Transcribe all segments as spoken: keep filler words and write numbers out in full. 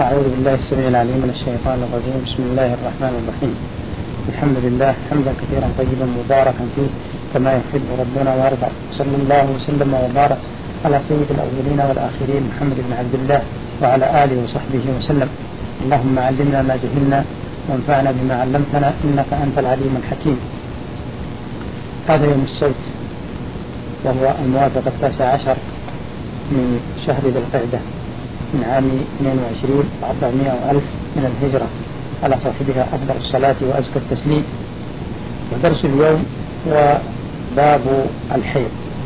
أعوذ بالله السميع العليم من الشيطان الرجيم. بسم الله الرحمن الرحيم. الحمد لله حمدا كثيرا طيبا مباركا فيه كما يحب ربنا ويرضى. صلى الله وسلم وبارك على سيد الأولين والآخرين محمد بن عبد الله وعلى آله وصحبه وسلم. اللهم علمنا ما جهلنا وانفعنا بما علمتنا إنك أنت العليم الحكيم. هذا يوم السبت وهو الموافق التاسع عشر من شهر ذي القعدة من عام اثنين وعشرين وأربعمائة وألف من الهجرة على صاحبها أفضل الصلاة وأزكى التسليم. ودرس اليوم هو باب الحيض.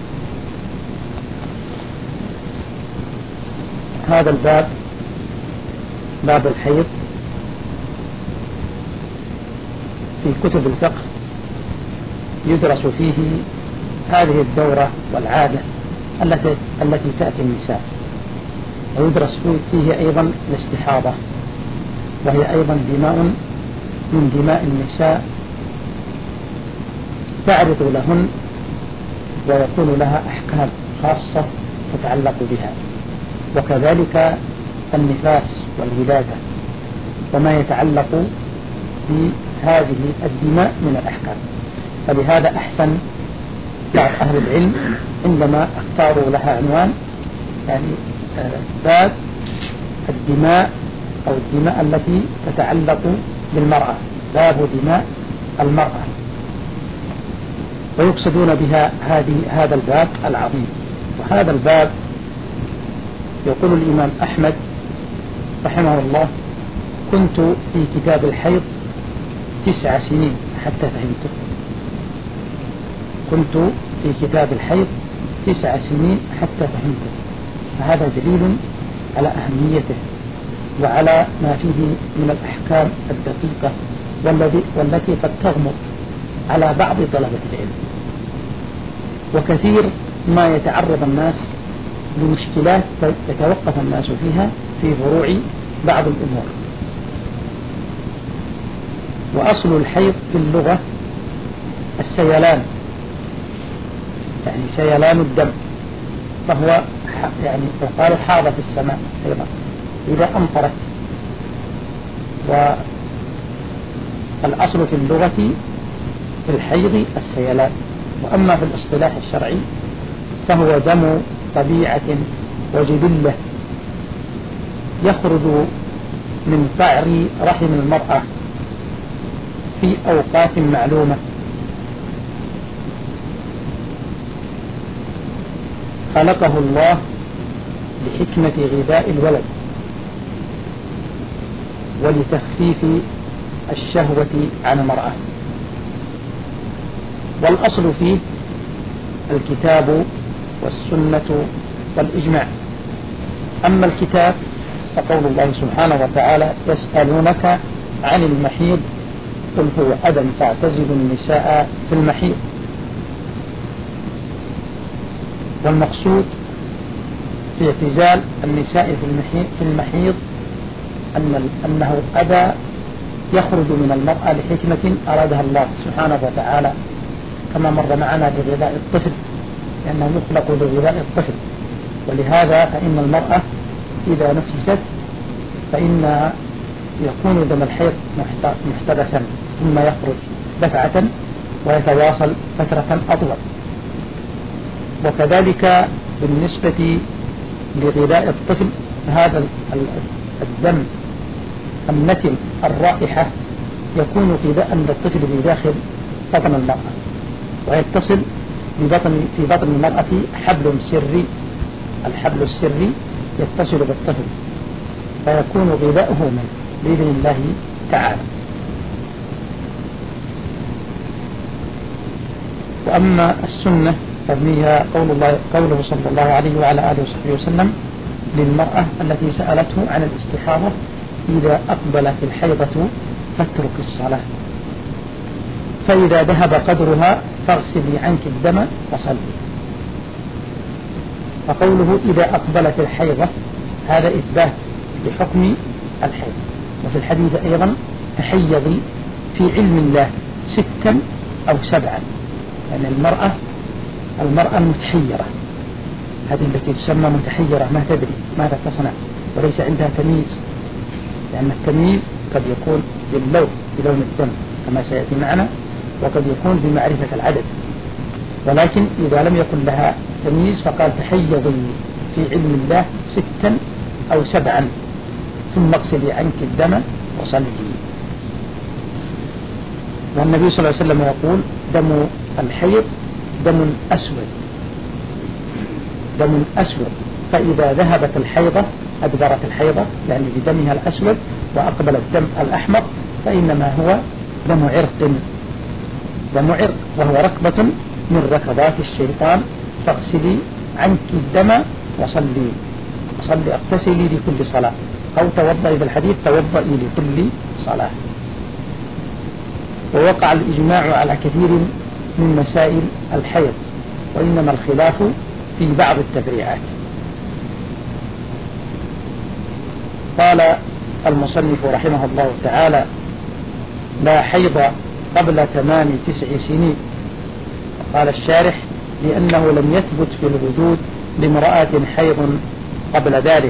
هذا الباب باب الحيض في كتب الفقه يدرس فيه هذه الدورة والعادة التي التي تأتي النساء، ويدرس فيه أيضا الاستحاضة، وهي أيضا دماء من دماء النساء تعرض لهن ويكون لها أحكام خاصة تتعلق بها، وكذلك النفاس والولادة وما يتعلق بهذه الدماء من الأحكام. فلهذا أحسن بعض أهل العلم عندما اختاروا لها عنوان يعني باب الدماء أو الدماء التي تتعلق بالمرأة، باب دماء المرأة، ويقصدون بها هذه هذا الباب العظيم. وهذا الباب يقول الإمام أحمد رحمه الله: كنت في كتاب الحيض تسع سنين حتى فهمته. كنت في كتاب الحيض تسع سنين حتى فهمته. فهذا دليل على أهميته وعلى ما فيه من الأحكام الدقيقة والذي والتي قد تغمض على بعض طلبة العلم. وكثير ما يتعرض الناس لمشكلات يتوقف الناس فيها في فروع بعض الأمور. وأصل الحيض في اللغة السيلان، يعني سيلان الدم، فهو يعني يقال حاضة السماء أيضا إذا أمطرت. والأصل في اللغة في الحيض السيلان. وأما في الاصطلاح الشرعي فهو دم طبيعة وجبلة يخرج من قعر رحم المرأة في أوقات معلومة، خلقه الله لحكمة غذاء الولد ولتخفيف الشهوة عن المرأة. والأصل فيه الكتاب والسنة والإجماع. أما الكتاب فقول الله سبحانه وتعالى: يسألونك عن المحيض قل هو أذى فاعتزلوا النساء في المحيض. والمقصود في اعتزال النساء في المحيض أن أنه أذى يخرج من المرأة لحكمة أرادها الله سبحانه وتعالى، كما مر معنا بغذاء الطفل، لأنه يخلق لغذاء الطفل. ولهذا فإن المرأة إذا نفست فإن يكون دم الحيض محتبسا ثم يخرج دفعة ويتواصل فترة أطول. وكذلك بالنسبة لغذاء الطفل هذا الدم النتن الرائحة يكون غذاء للطفل في داخل بطن المرأة، ويتصل ببطن في بطن المرأة حبل سري، الحبل السري يتصل بالطفل فيكون غذاؤه منه بإذن الله تعالى. وأما السنة فهي قول الله قوله صلى الله عليه وعلى آله وصحبه وسلم للمرأة التي سألته عن الاستحاضة: إذا أقبلت الحيضة فاترك الصلاة، فإذا ذهب قدرها فاغسلي عنك الدم وصلي. فقوله إذا أقبلت الحيضة هذا إثبات لحكم الحيض. وفي الحديث أيضا: تحيضي في علم الله ستا أو سبعا، لأن يعني المرأة المرأة المتحيرة هذه التي تسمى متحيرة ما تدري ماذا تصنع وليس عندها تمييز، لأن التمييز قد يكون باللون بلون الدم كما سيأتي معنا، وقد يكون بمعرفة العدد، ولكن إذا لم يكن لها تمييز فقال تحيضي في علم الله ستا أو سبعا ثم اغسلي عنك الدم وصلي. والنبي صلى الله عليه وسلم يقول دم الحيض دم أسود، دم أسود، فإذا ذهبت الحيضة أدبرت الحيضة يعني بدمها الأسود وأقبل الدم الأحمر فإنما هو دم عرق، دم عرق وهو ركبة من ركضات الشيطان، فاغسلي عنك الدم وصلي، صلي اغتسلي لكل صلاة، أو توضئي بالحديث توضئي لكل صلاة. ووقع الإجماع على كثير من مسائل الحيض، وإنما الخلاف في بعض التفريعات. قال المصنف رحمه الله تعالى لا حيض قبل تمام تسع سنين. قال الشارح لأنه لم يثبت في الوجود لامرأة حيض قبل ذلك،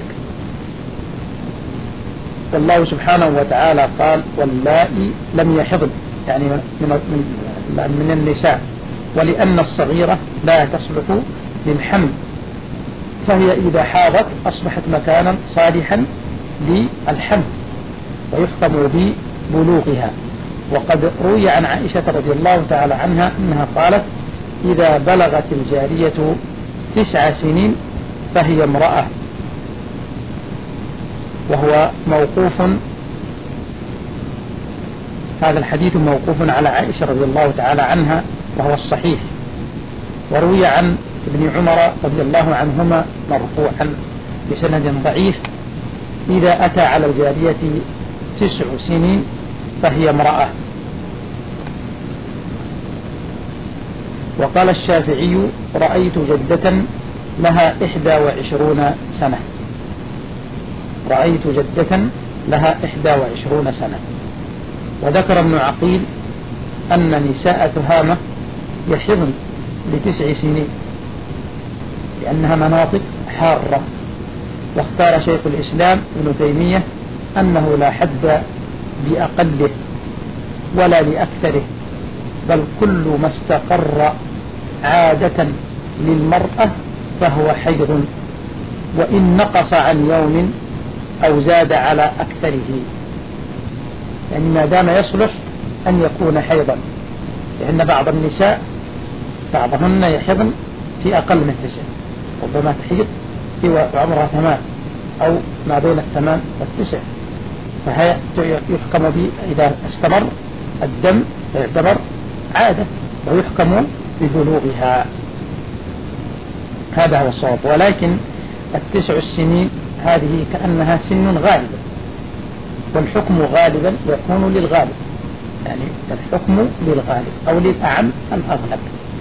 والله سبحانه وتعالى قال واللائي لم يحضن يعني من, من, من النساء، ولأن الصغيرة لا تصلح للحمل فهي إذا حاضت أصبحت مكانا صالحا للحمل ويحكم ببلوغها. وقد روي عن عائشة رضي الله تعالى عنها أنها قالت إذا بلغت الجارية تسع سنين فهي امرأة، وهو موقوف، هذا الحديث موقوف على عائشة رضي الله تعالى عنها وهو الصحيح. وروي عن ابن عمر رضي الله عنهما مرفوعا بسند ضعيف إذا أتى على الجارية تسع سنين فهي امرأة. وقال الشافعي رأيت جدة لها إحدى وعشرون سنة، رأيت جدة لها إحدى وعشرون سنة. وذكر ابن عقيل أن نساء تهامة يحضن لتسع سنين لأنها مناطق حارة. واختار شيخ الإسلام ابن تيمية أنه لا حد بأقله ولا لأكثره، بل كل ما استقر عادة للمرأة فهو حيض، وإن نقص عن يوم أو زاد على أكثره، يعني ما دام يصلح أن يكون حيضا، لأن بعض النساء بعضهن يحضن في أقل من تسع، ربما تحيض في عمرها ثمان أو ما بين الثمان والتسع، فهي يحكم به إذا استمر الدم يعتبر عادة ويحكم ببلوغها. هذا هو الصواب. ولكن التسع السنين هذه كأنها سن غالبة، والحكم غالبا يكون للغالب، يعني الحكم للغالب أو للأعم الأغلب.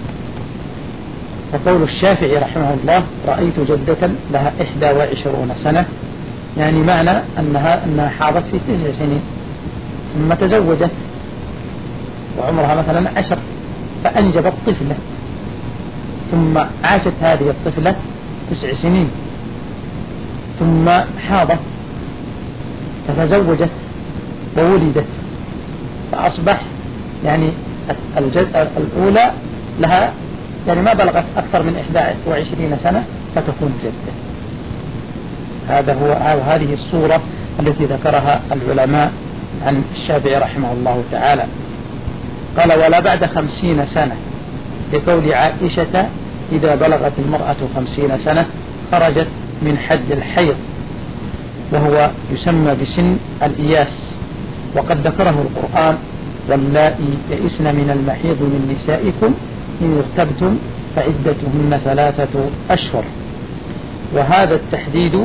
وقول الشافعي رحمه الله رأيت جدة لها إحدى وعشرون سنة، يعني معنى أنها, أنها حاضت في تسع سنين ثم تزوجت وعمرها مثلا عشر فأنجبت طفلة، ثم عاشت هذه الطفلة تسع سنين ثم حاضت فتزوجت وولدت، فأصبح يعني الجزء الأولى لها يعني ما بلغت أكثر من إحدى وعشرين سنة فتكون جدة. هذا هو هذه الصورة التي ذكرها العلماء عن الشافعي رحمه الله تعالى. قال ولا بعد خمسين سنة، لقول عائشة إذا بلغت المرأة خمسين سنة خرجت من حد الحيض، وهو يسمى بسن الإياس. وقد ذكره القرآن واللائي يئسن من المحيض من نسائكم إن ارتبتم فعدتهن ثلاثة أشهر. وهذا التحديد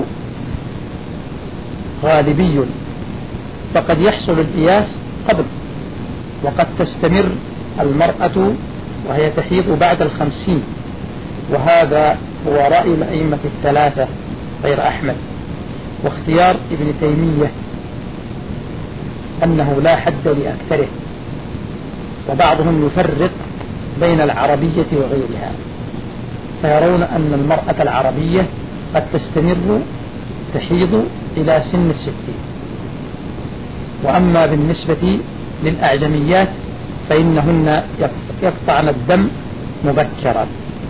غالبي، فقد يحصل الإياس قبل، وقد تستمر المرأة وهي تحيض بعد الخمسين، وهذا هو رأي الأئمة الثلاثة غير أحمد. واختيار ابن تيمية أنه لا حد لأكثره، وبعضهم يفرق بين العربية وغيرها، فيرون أن المرأة العربية قد تستمر تحيض إلى سن الستين، وأما بالنسبة للأعجميات فإنهن يقطعن الدم مبكرا.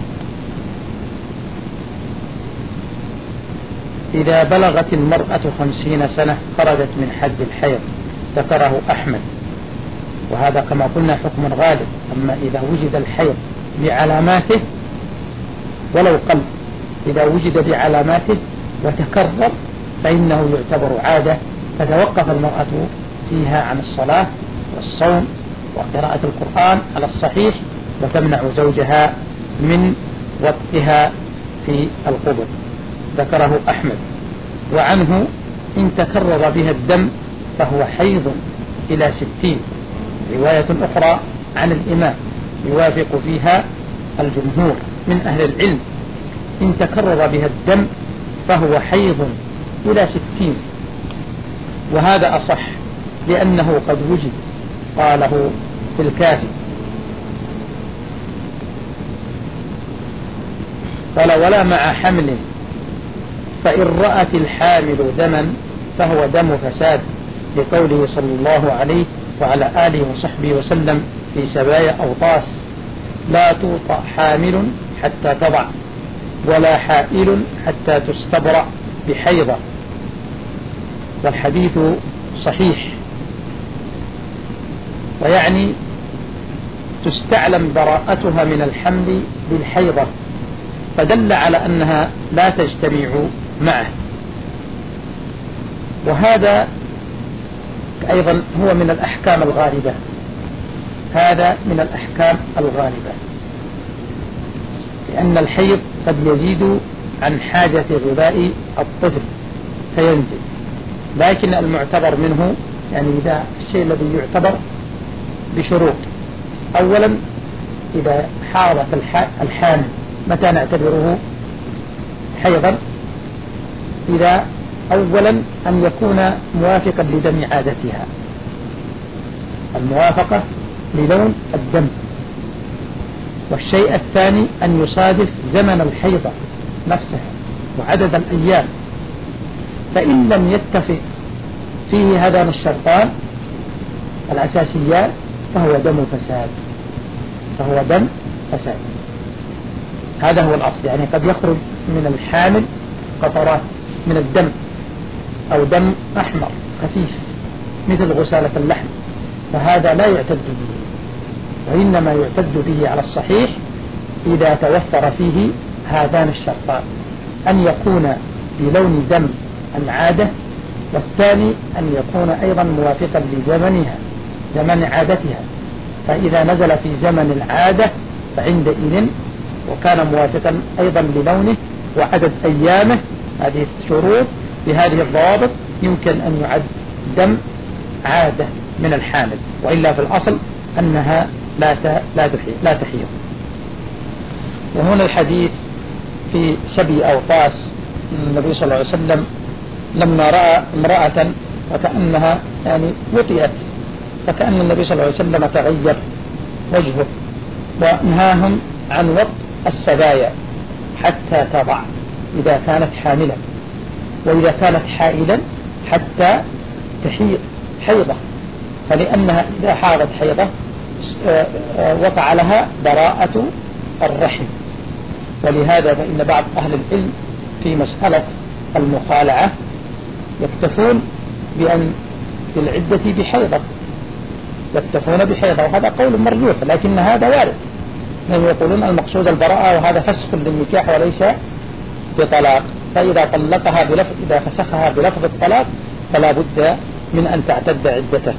إذا بلغت المرأة خمسين سنة خرجت من حد الحيض، ذكره أحمد، وهذا كما قلنا حكم غالب. أما إذا وجد الحيض بعلاماته ولو قل، إذا وجد بعلاماته وتكرر فإنه يعتبر عادة، فتوقف المرأة فيها عن الصلاة والصوم وقراءة القرآن على الصحيح، وتمنع زوجها من وطئها في القبر، ذكره أحمد. وعنه إن تكرر بها الدم فهو حيض إلى ستين. رواية أخرى عن الإمام يوافق فيها الجمهور من أهل العلم، إن تكرر بها الدم فهو حيض إلى ستين، وهذا أصح لأنه قد وجد، قاله في الكافي. قال ولا مع حمل، فإن رأت الحامل دما فهو دم فساد، لقوله صلى الله عليه وعلى آله وصحبه وسلم في سبايا أوطاس: لا توطأ حامل حتى تضع، ولا حائل حتى تستبرأ بحيضة. والحديث صحيح، ويعني تستعلم براءتها من الحمل بالحيضة، فدل على أنها لا تجتمع معه. وهذا أيضا هو من الأحكام الغالبة، هذا من الأحكام الغالبة، لأن الحيض قد يزيد عن حاجة غذاء الطفل فينزل، لكن المعتبر منه يعني إذا الشيء الذي يعتبر بشروط: أولا إذا حاضت الحامل متى نعتبره حيضا؟ إذا أولا أن يكون موافقا لدم عادتها، الموافقة للون الدم. والشيء الثاني أن يصادف زمن الحيضة نفسها وعدد الأيام، فإن لم يتفق فيه هذان الشرطان الأساسيان فهو دم فساد، فهو دم فساد. هذا هو الأصل، يعني قد يخرج من الحامل قطرات من الدم أو دم أحمر خفيف مثل غسالة اللحم، فهذا لا يعتد به، وإنما يعتد به على الصحيح إذا توفر فيه هذان الشرطان: أن يكون بلون دم العادة، والثاني أن يكون أيضا موافقا لزمنها، زمن عادتها. فإذا نزل في زمن العادة فعندئذ وكان موافقا أيضا للونه وعدد أيامه، هذه الشروط بهذه الضوابط يمكن أن يعد دم عادة من الحامل، وإلا في الأصل أنها لا لا تحيض. وهنا الحديث في سبي أوطاس، النبي صلى الله عليه وسلم لما رأى امرأة وكأنها يعني وطئت، فكأن النبي صلى الله عليه وسلم تغير وجهه، ونهاهم عن وطء السبايا حتى تضع إذا كانت حاملا، وإذا كانت حائلا حتى تحيض حيضة، فلأنها إذا حاضت حيضة وقع لها براءة الرحم. ولهذا فإن بعض أهل العلم في مسألة المخالعة يكتفون بأن بالعدة بحيضة، يكتفون بحيضة، وهذا قول مرجوح، لكن هذا وارد، لأنهم يقولون المقصود البراءة، وهذا فسخ للنكاح وليس بطلاق. فإذا طلقها بلفظ إذا فسخها بلفظ الطلاق فلا بد من أن تعتد عدته.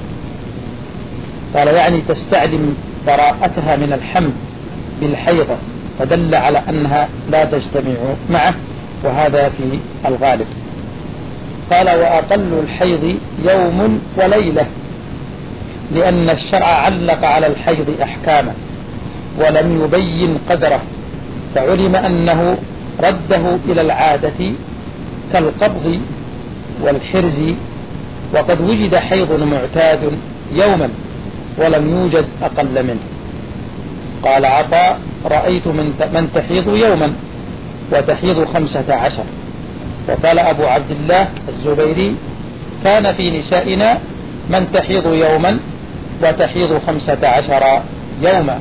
قال يعني تستعلم براءتها من الحمل بالحيضة، فدل على أنها لا تجتمع معه، وهذا في الغالب. قال وأقل الحيض يوم وليلة، لأن الشرع علق على الحيض أحكامه ولم يبين قدره، فعلم أنه رده إلى العادة كالقبض والحرز، وقد وجد حيض معتاد يوما ولم يوجد أقل منه. قال عطاء رأيت من تحيض يوما وتحيض خمسة عشر. وقال أبو عبد الله الزبيري كان في نسائنا من تحيض يوما وتحيض خمسة عشر يوما.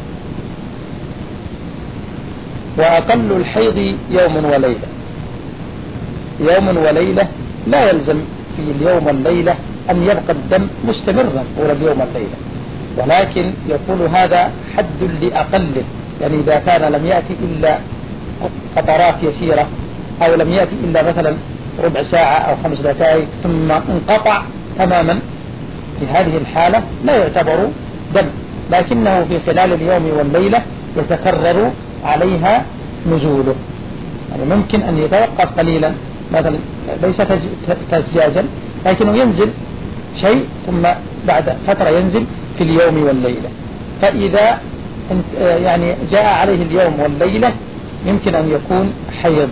وأقل الحيض يوم وليلة. يوم وليلة لا يلزم في اليوم والليلة أن يبقى الدم مستمرا طول اليوم والليلة، ولكن يكون هذا حد لأقله، يعني إذا كان لم يأتي إلا قطرات يسيرة أو لم يأتي إلا مثلا ربع ساعة أو خمس دقائق ثم انقطع تماما، في هذه الحالة لا يعتبر دم، لكنه في خلال اليوم والليلة يتكرر عليها نزوله. يعني ممكن أن يتوقف قليلا مثلا ليس تزجاجا، لكنه ينزل شيء ثم بعد فترة ينزل في اليوم والليلة. فإذا يعني جاء عليه اليوم والليلة يمكن أن يكون حيض،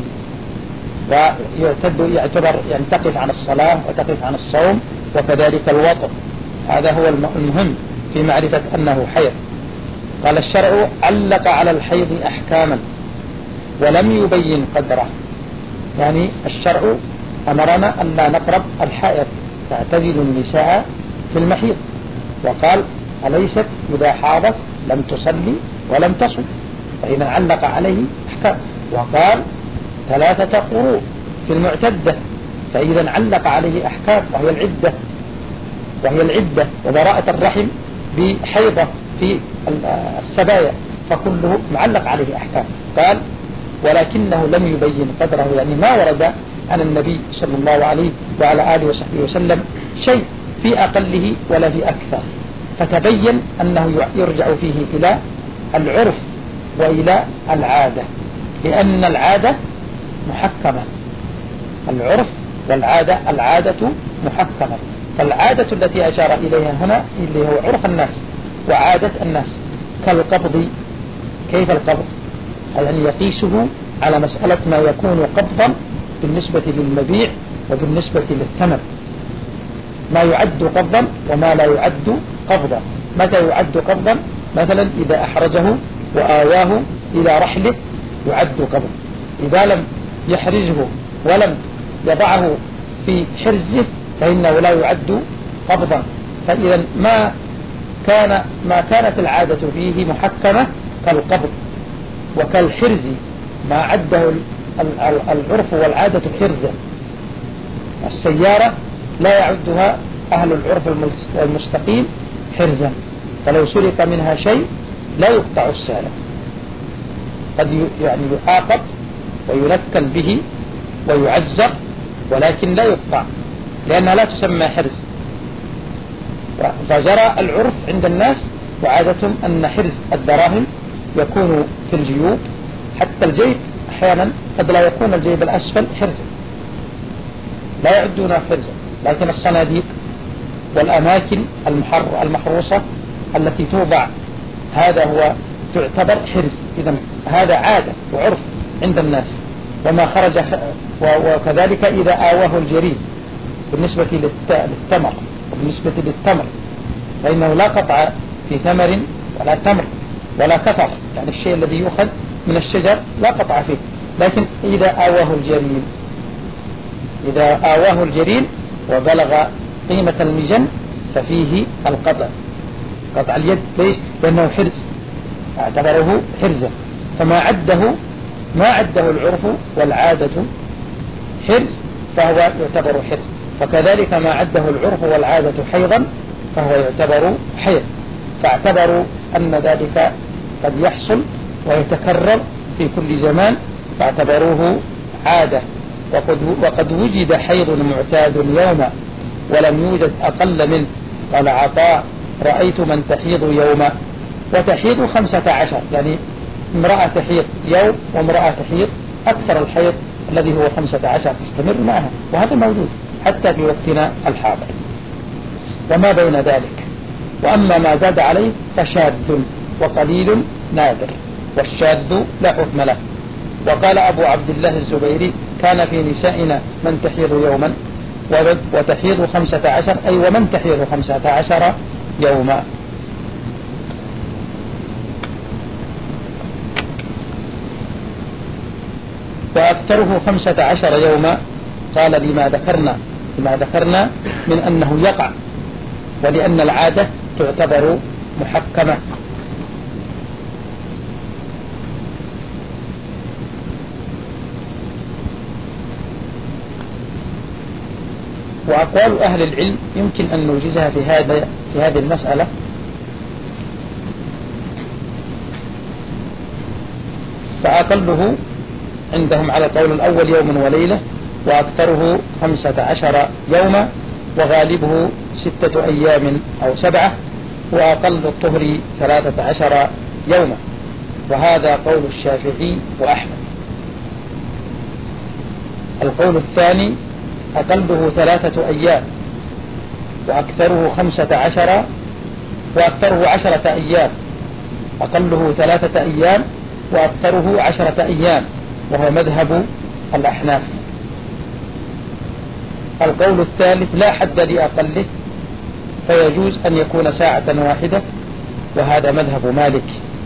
ويعتد يعتبر يعني تقف عن الصلاة وتقف عن الصوم وكذلك الوطء. هذا هو المهم في معرفة أنه حيض. قال الشرع علق على الحيض أحكاما ولم يبين قدره، يعني الشرع أمرنا أن لا نقرب الحائض، تعتزل النساء في المحيض، وقال أليست إذا حاضت لم تصلي ولم تصم، فإذا علق عليه أحكام. وقال ثلاثة قروء في المعتدة، فإذا علق عليه أحكام وهي العدة وهي العدة وبراءة الرحم بحيضة في السبايا، فكله معلق عليه أحكام. قال ولكنه لم يبين قدره، يعني ما ورد عن النبي صلى الله عليه وعلى آله وصحبه وسلم شيء في أقله ولا في أكثر، فتبين أنه يرجع فيه إلى العرف وإلى العادة، لأن العادة محكمة. العرف والعادة، العادة محكمة، فالعادة التي أشار إليها هنا اللي هو عرف الناس وعادة الناس. كالقبض، كيف القبض؟ يعني يقيسه على مسألة ما يكون قبضا بالنسبة للمبيع وبالنسبة للثمن، ما يعد قبضا وما لا يعد قبضا. متى يعد قبضا؟ مثلا إذا أحرجه وآواه إلى رحله يعد قبض، إذا لم يحرجه ولم يضعه في حرزه فإنه لا يعد قبضا. فإذا ما كان ما كانت العادة فيه محكمة كالقبض وكالحرز، ما عده العرف والعادة حرزا. السيارة لا يعدها أهل العرف المستقيم حرزا، فلو سرق منها شيء لا يقطع السالم، قد يعني يعاقب وينكل به ويعزر، ولكن لا يقطع لأنها لا تسمى حرز. فجرى العرف عند الناس وعادتهم أن حرز الدراهم يكون في الجيوب، حتى الجيب أحيانا قد لا يكون الجيب الأسفل حرزا، لا يعدونها حرزا، لكن الصناديق والأماكن المحروسة التي توضع هذا هو تعتبر حرز. إذا هذا عادة وعرف عند الناس. وما خرج وكذلك إذا آواه الجريد بالنسبة للتمر وبالنسبة للتمر، فإنه لا قطع في ثمر ولا تمر ولا كفر، يعني الشيء الذي يؤخذ من الشجر لا قطع فيه. لكن إذا آواه الجريد إذا آواه الجريد وبلغ قيمة المجن ففيه القطع، قطع اليد. ليش؟ لأنه حرز، اعتبره حرزا. فما عده ما عده العرف والعادة حرز فهو يعتبر حرز، وكذلك ما عده العرف والعادة حيضا فهو يعتبر حيض. فاعتبروا أن ذلك قد يحصل ويتكرر في كل زمان، فاعتبروه عادة. وقد, وقد وجد حيض معتاد يوما ولم يوجد أقل منه. قال عطاء رأيت من تحيض يوما وتحيض خمسة عشر، يعني امرأة تحيض يوم وامرأة تحيض أكثر الحيض الذي هو خمسة عشر تستمر معها، وهذا موجود حتى في وقتنا الحاضر وما بين ذلك. وأما ما زاد عليه فشاذ وقليل نادر، والشاذ لا حكم له. وقال أبو عبد الله الزبيري كان في نسائنا من تحيض يوما وتحيض خمسة عشر، أي ومن تحيض خمسة عشر يوما. وأكثره خمسة عشر يوما، قال لما ذكرنا لما ذكرنا من أنه يقع ولأن العادة تعتبر محكمة. وأقوال أهل العلم يمكن أن نوجزها في هذا في هذه المسألة. فأقله عندهم على القول الأول يوم وليلة، وأكثره خمسة عشر يوما، وغالبه ستة أيام أو سبعة، وأقل الطهر ثلاثة عشر يوما، وهذا قول الشافعي وأحمد. القول الثاني أقله ثلاثة أيام، وأكثره خمسة عشر وأكثره عشرة أيام، أقله ثلاثة أيام وأكثره عشرة أيام، وهو مذهب الأحناف. القول الثالث لا حد لأقله، فيجوز أن يكون ساعة واحدة، وهذا مذهب مالك.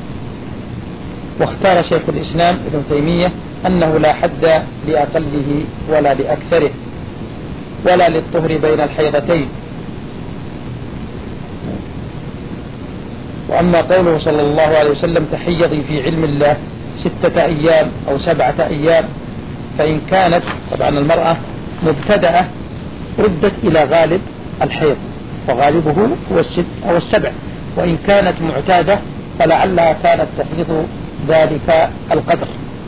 واختار شيخ الإسلام ابن تيمية أنه لا حد لأقله ولا لأكثره ولا للطهر بين الحيضتين. وأما قوله صلى الله عليه وسلم تحيضي في علم الله ستة أيام أو سبعة أيام، فإن كانت طبعا المرأة مبتدأة ردت إلى غالب الحيض، وغالبه هو الست أو السبع، وإن كانت معتادة فلعلها كانت تحيض ذلك القدر.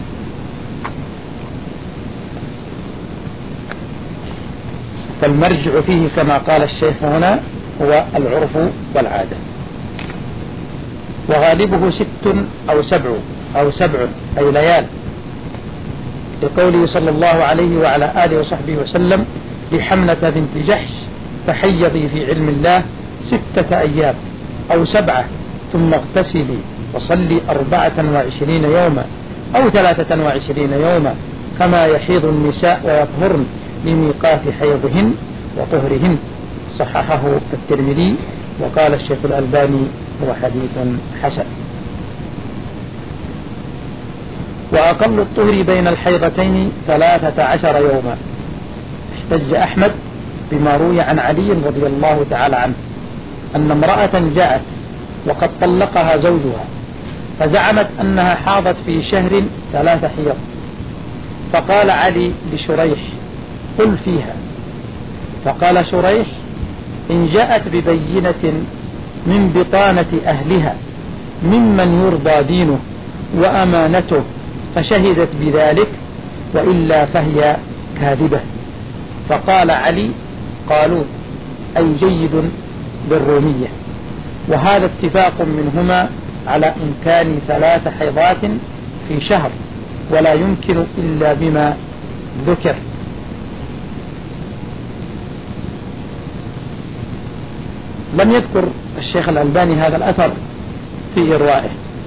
فالمرجع فيه كما قال الشيخ هنا هو العرف والعادة. وغالبه ست أو سبع أو سبع أي ليال، لقوله صلى الله عليه وعلى آله وصحبه وسلم لحمنة بنت جحش تحيضي في علم الله ستة أيام أو سبعة ثم اغتسلي وصلي أربعة وعشرين يوما أو ثلاثة وعشرين يوما كما يحيض النساء ويطهرن لميقات حيضهن وطهرهن. صححه الترمذي، وقال الشيخ الألباني هو حديث حسن. وأقل الطهر بين الحيضتين ثلاثة عشر يوما. احتج أحمد بما روي عن علي رضي الله تعالى عنه أن امرأة جاءت وقد طلقها زوجها، فزعمت أنها حاضت في شهر ثلاث حيض، فقال علي لشريح قل فيها، فقال شريح إن جاءت ببينة من بطانة أهلها ممن يرضى دينه وأمانته فشهدت بذلك وإلا فهي كاذبة. فقال علي قالوا أي جيد بالرومية. وهذا اتفاق منهما على إمكان ثلاث حيضات في شهر، ولا يمكن إلا بما ذكر. لم يذكر الشيخ الألباني هذا الأثر في إروائه،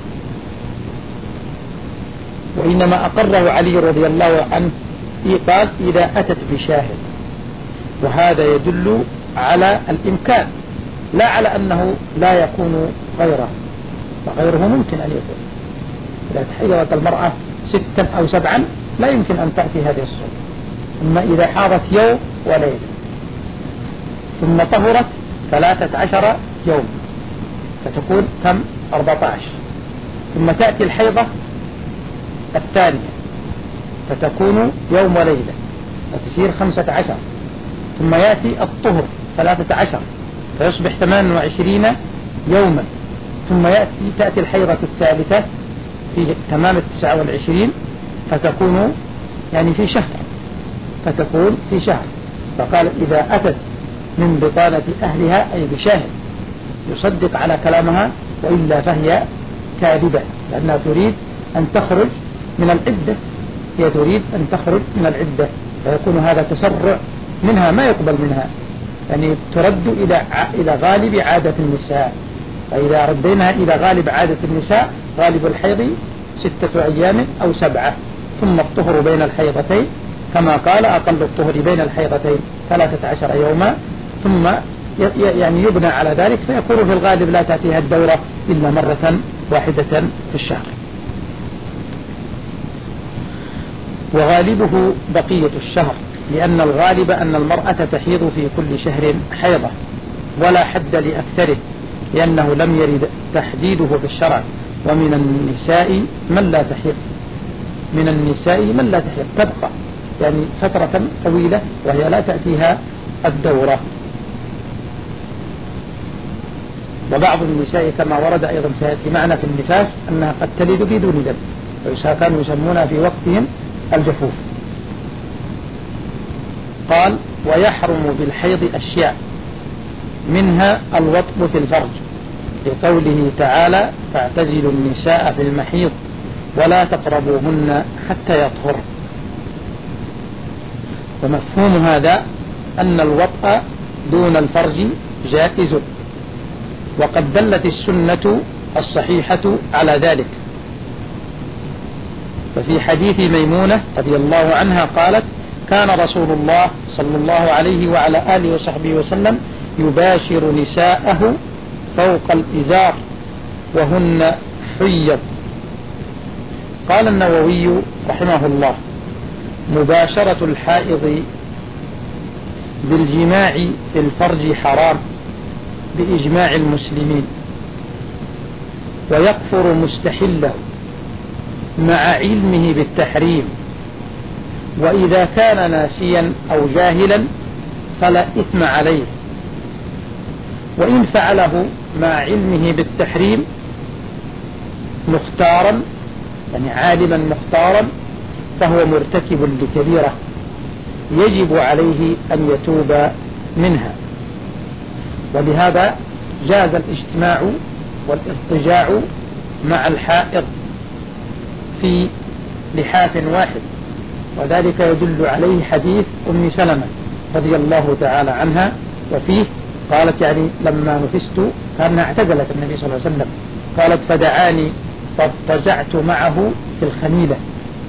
وإنما أقره علي رضي الله عنه قال إذا أتت بشاهد، وهذا يدل على الإمكان لا على أنه لا يكون غيره، فغيره ممكن أن يكون. إذا تحيضت المرأة ستا أو سبعا لا يمكن أن تأتي هذه الصورة. أما إذا حاضت يوم وليلة ثم طهرت ثلاثة عشر يوم فتكون كم؟ أربعة عشر. ثم تأتي الحيضة الثانية فتكون يوم وليلة فتصير خمسة عشر. ثم يأتي الطهر ثلاثة عشر فيصبح ثمان وعشرين يوما. ثم يأتي تأتي الحيضة الثالثة في تمام التسعة والعشرين فتكون يعني في شهر فتكون في شهر. فقال إذا أتت من بطانة أهلها أي بشاهد يصدق على كلامها، وإلا فهي كاذبة، لأنها تريد أن تخرج من العدة، هي تريد أن تخرج من العدة، فيكون هذا تسرع منها ما يقبل منها، يعني ترد إلى إلى غالب عادة النساء. فإذا رديناها إلى غالب عادة النساء غالب الحيض ستة أيام أو سبعة، ثم الطهر بين الحيضتين كما قال أقل الطهر بين الحيضتين ثلاثة عشر يوما، ثم يعني يبنى على ذلك فيكون في الغالب لا تأتيها الدورة إلا مرة واحدة في الشهر. وغالبه بقية الشهر، لأن الغالب أن المرأة تحيض في كل شهر حيضة، ولا حد لأكثره لأنه لم يرد تحديده في الشرع. ومن النساء من لا تحيض من النساء من لا تحيض تبقى يعني فترة طويلة وهي لا تأتيها الدورة. وبعض النساء كما ورد أيضا سيأتي معنا في النفاس أنها قد تلد بدون دم، وكانوا يسمونها في وقتهم الجفوف. قال ويحرم بالحيض أشياء منها الوطء في الفرج لقوله تعالى فاعتزلوا النساء في المحيض ولا تقربوهن حتى يطهر. ومفهوم هذا أن الوطء دون الفرج جائز، وقد دلت السنة الصحيحة على ذلك. ففي حديث ميمونة رضي الله عنها قالت كان رسول الله صلى الله عليه وعلى آله وصحبه وسلم يباشر نساءه فوق الإزار وهن حيض. قال النووي رحمه الله مباشرة الحائض بالجماع في الفرج حرام بإجماع المسلمين، ويكفر مستحله مع علمه بالتحريم، وإذا كان ناسيا أو جاهلا فلا إثم عليه، وإن فعله مع علمه بالتحريم مختارا يعني عالما مختارا فهو مرتكب لكبيرة يجب عليه أن يتوب منها. ولهذا جاز الاجتماع والاضطجاع مع الحائض في لحاف واحد، وذلك يدل عليه حديث أم سلمة رضي الله تعالى عنها، وفيه قالت يعني لما نفست كأنها اعتزلت النبي صلى الله عليه وسلم، قالت فدعاني فاضطجعت معه في الخميلة،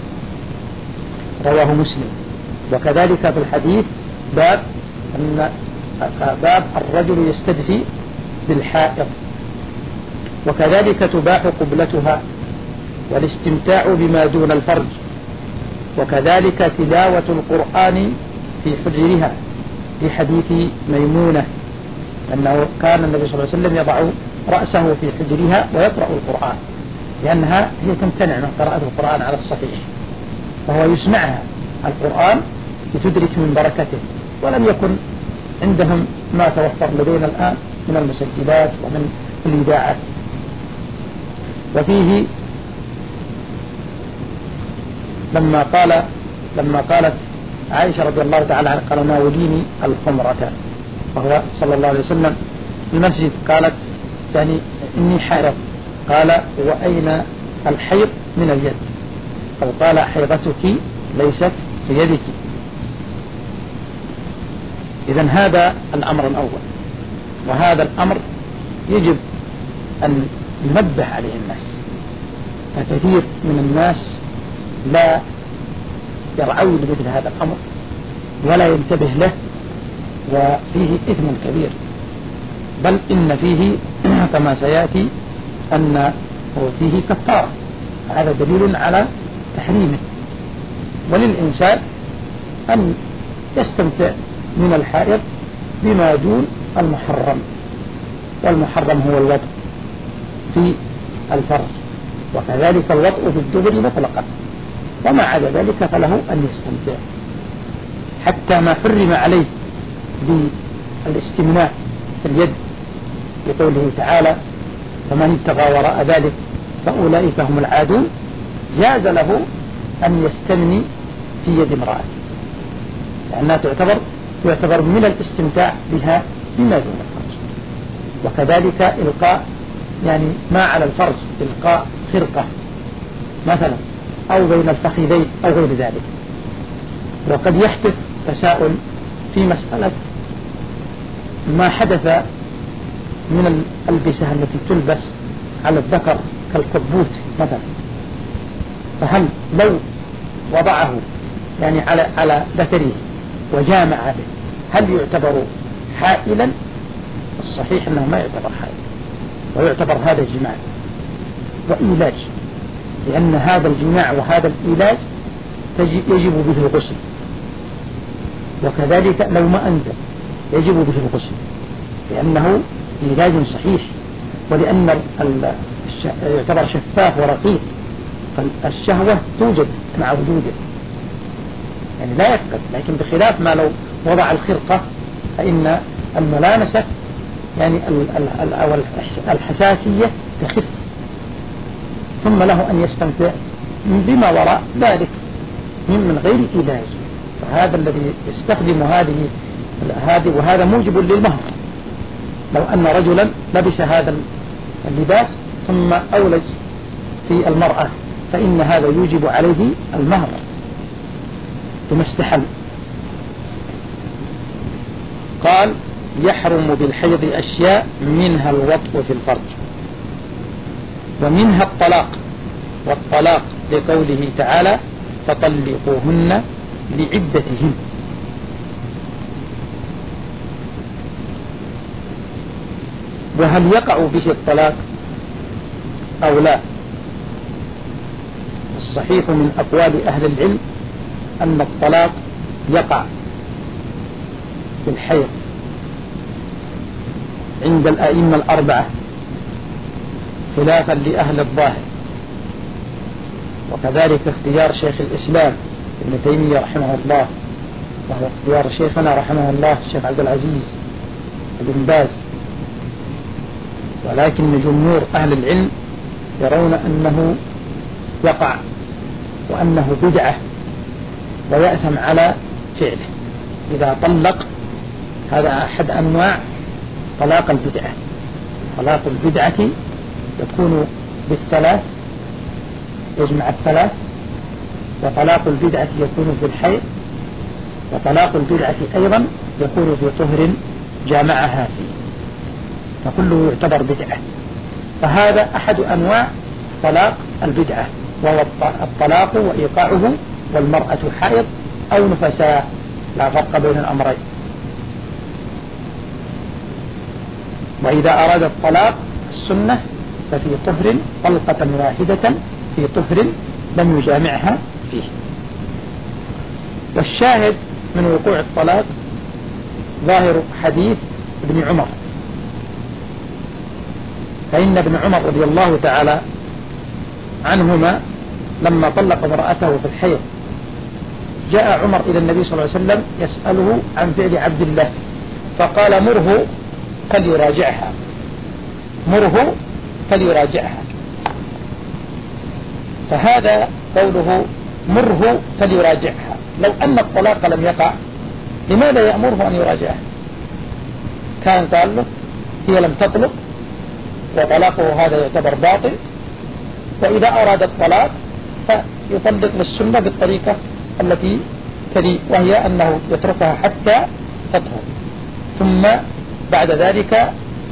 رواه مسلم. وكذلك في الحديث باب أن باب الرجل يستدفي بالحائض، وكذلك تباح قبلتها والاستمتاع بما دون الفرج، وكذلك تلاوة القرآن في حجرها في حديث ميمونة أنه كان النبي صلى الله عليه وسلم يضع رأسه في حجرها ويقرأ القرآن، لأنها هي تمتنع من قراءة القرآن على الصحيح، فهو يسمعها القرآن لتدرك من بركته. ولم يكن عندهم ما توفر لدينا الآن من المسجلات ومن الإذاعات. وفيه لما قال لما قالت عائشة رضي الله تعالى عنها قال ناوليني الخمرة وهو صلى الله عليه وسلم في المسجد، قالت يعني إني حائض، قال وأين الحيض من اليد، أو قال حيضتك ليست في يدك. إذن هذا الأمر الأول، وهذا الأمر يجب أن ينبه عليه الناس، فكثير من الناس لا يرعون مثل هذا الأمر ولا ينتبه له، وفيه إثم كبير، بل إن فيه كما سيأتي أن فيه كفارة، هذا دليل على تحريمه. وللإنسان أن يستمتع من الحائض بما دون المحرم، والمحرم هو الوطء في الفرج، وكذلك الوطء في الدبر مطلقا، وما عدا ذلك فله أن يستمتع، حتى ما حرم عليه بالاستمناء في اليد بقوله تعالى فمن ابتغى وراء ذلك فأولئك هم العادون، جاز له أن يستمني في يد امرأة، لأنها تعتبر تعتبر من الاستمتاع بها بما دون الفرج. وكذلك إلقاء يعني ما على الفرج، إلقاء خرقة مثلا أو بين الفخذين أو غير ذلك. وقد يحدث تساؤل في مسألة ما حدث من الألبسة التي تلبس على الذكر كالكبوت مثلا، فهل لو وضعه يعني على على ذكره وجامع به هل يعتبر حائلا؟ الصحيح أنه ما يعتبر حائلا، ويعتبر هذا جماع وإيلاج، لأن هذا الجماع وهذا الإيلاج يجب به الغسل، وكذلك لو ما أنزل يجب به الغسل، لأنه علاج صحيح، ولأن يعتبر شفاف ورقيق، فالشهوة توجد مع وجوده، يعني لا يفقد. لكن بخلاف ما لو وضع الخرقة فإن الملامسة يعني أو الحساسية تخف، ثم له أن يستمتع بما وراء ذلك من غير إيذاء. فهذا الذي يستخدم هذه هذه وهذا موجب للمهر. لو أن رجلا لبس هذا اللباس ثم أولج في المرأة فإن هذا يوجب عليه المهر ثم استحل. قال يحرم بالحيض أشياء منها الوطء في الفرج ومنها الطلاق، والطلاق لقوله تعالى فطلقوهن لعدتهن. وهل يقع به الطلاق أو لا؟ الصحيح من أقوال أهل العلم أن الطلاق يقع بالحيض عند الأئمة الأربعة خلافا لأهل الظاهر، وكذلك اختيار شيخ الإسلام ابن تيمية رحمه الله، وهو اختيار شيخنا رحمه الله الشيخ عبد العزيز بن باز. ولكن جمهور أهل العلم يرون أنه يقع وأنه بدعة ويأثم على فعله إذا طلق. هذا أحد أنواع طلاق البدعة. طلاق البدعة يكون بالثلاث، يجمع الثلاث، وطلاق البدعة يكون بالحيض، وطلاق البدعة أيضا يكون في طهر جامعها فيه، فكله يعتبر بدعة. فهذا أحد أنواع طلاق البدعة، وهو الطلاق وإيقاعه والمرأة حائض أو نفساء، لا فرق بين الأمرين. وإذا أراد الطلاق السنة ففي طهر طلقة واحدة في طهر لم يجامعها فيه. والشاهد من وقوع الطلاق ظاهر حديث ابن عمر، فإن ابن عمر رضي الله تعالى عنهما لما طلق امرأته في الحيض جاء عمر إلى النبي صلى الله عليه وسلم يسأله عن فعل عبد الله، فقال مره فليراجعها، مره فليراجعها. فهذا قوله مره فليراجعها، لو أن الطلاق لم يقع لماذا يأمره أن يراجعها؟ كان قال له هي لم تطلق وطلاقه هذا يعتبر باطل، وإذا أراد الطلاق فيطلق للسنة بالطريقة التي تلي، وهي أنه يتركها حتى تطهر، ثم بعد ذلك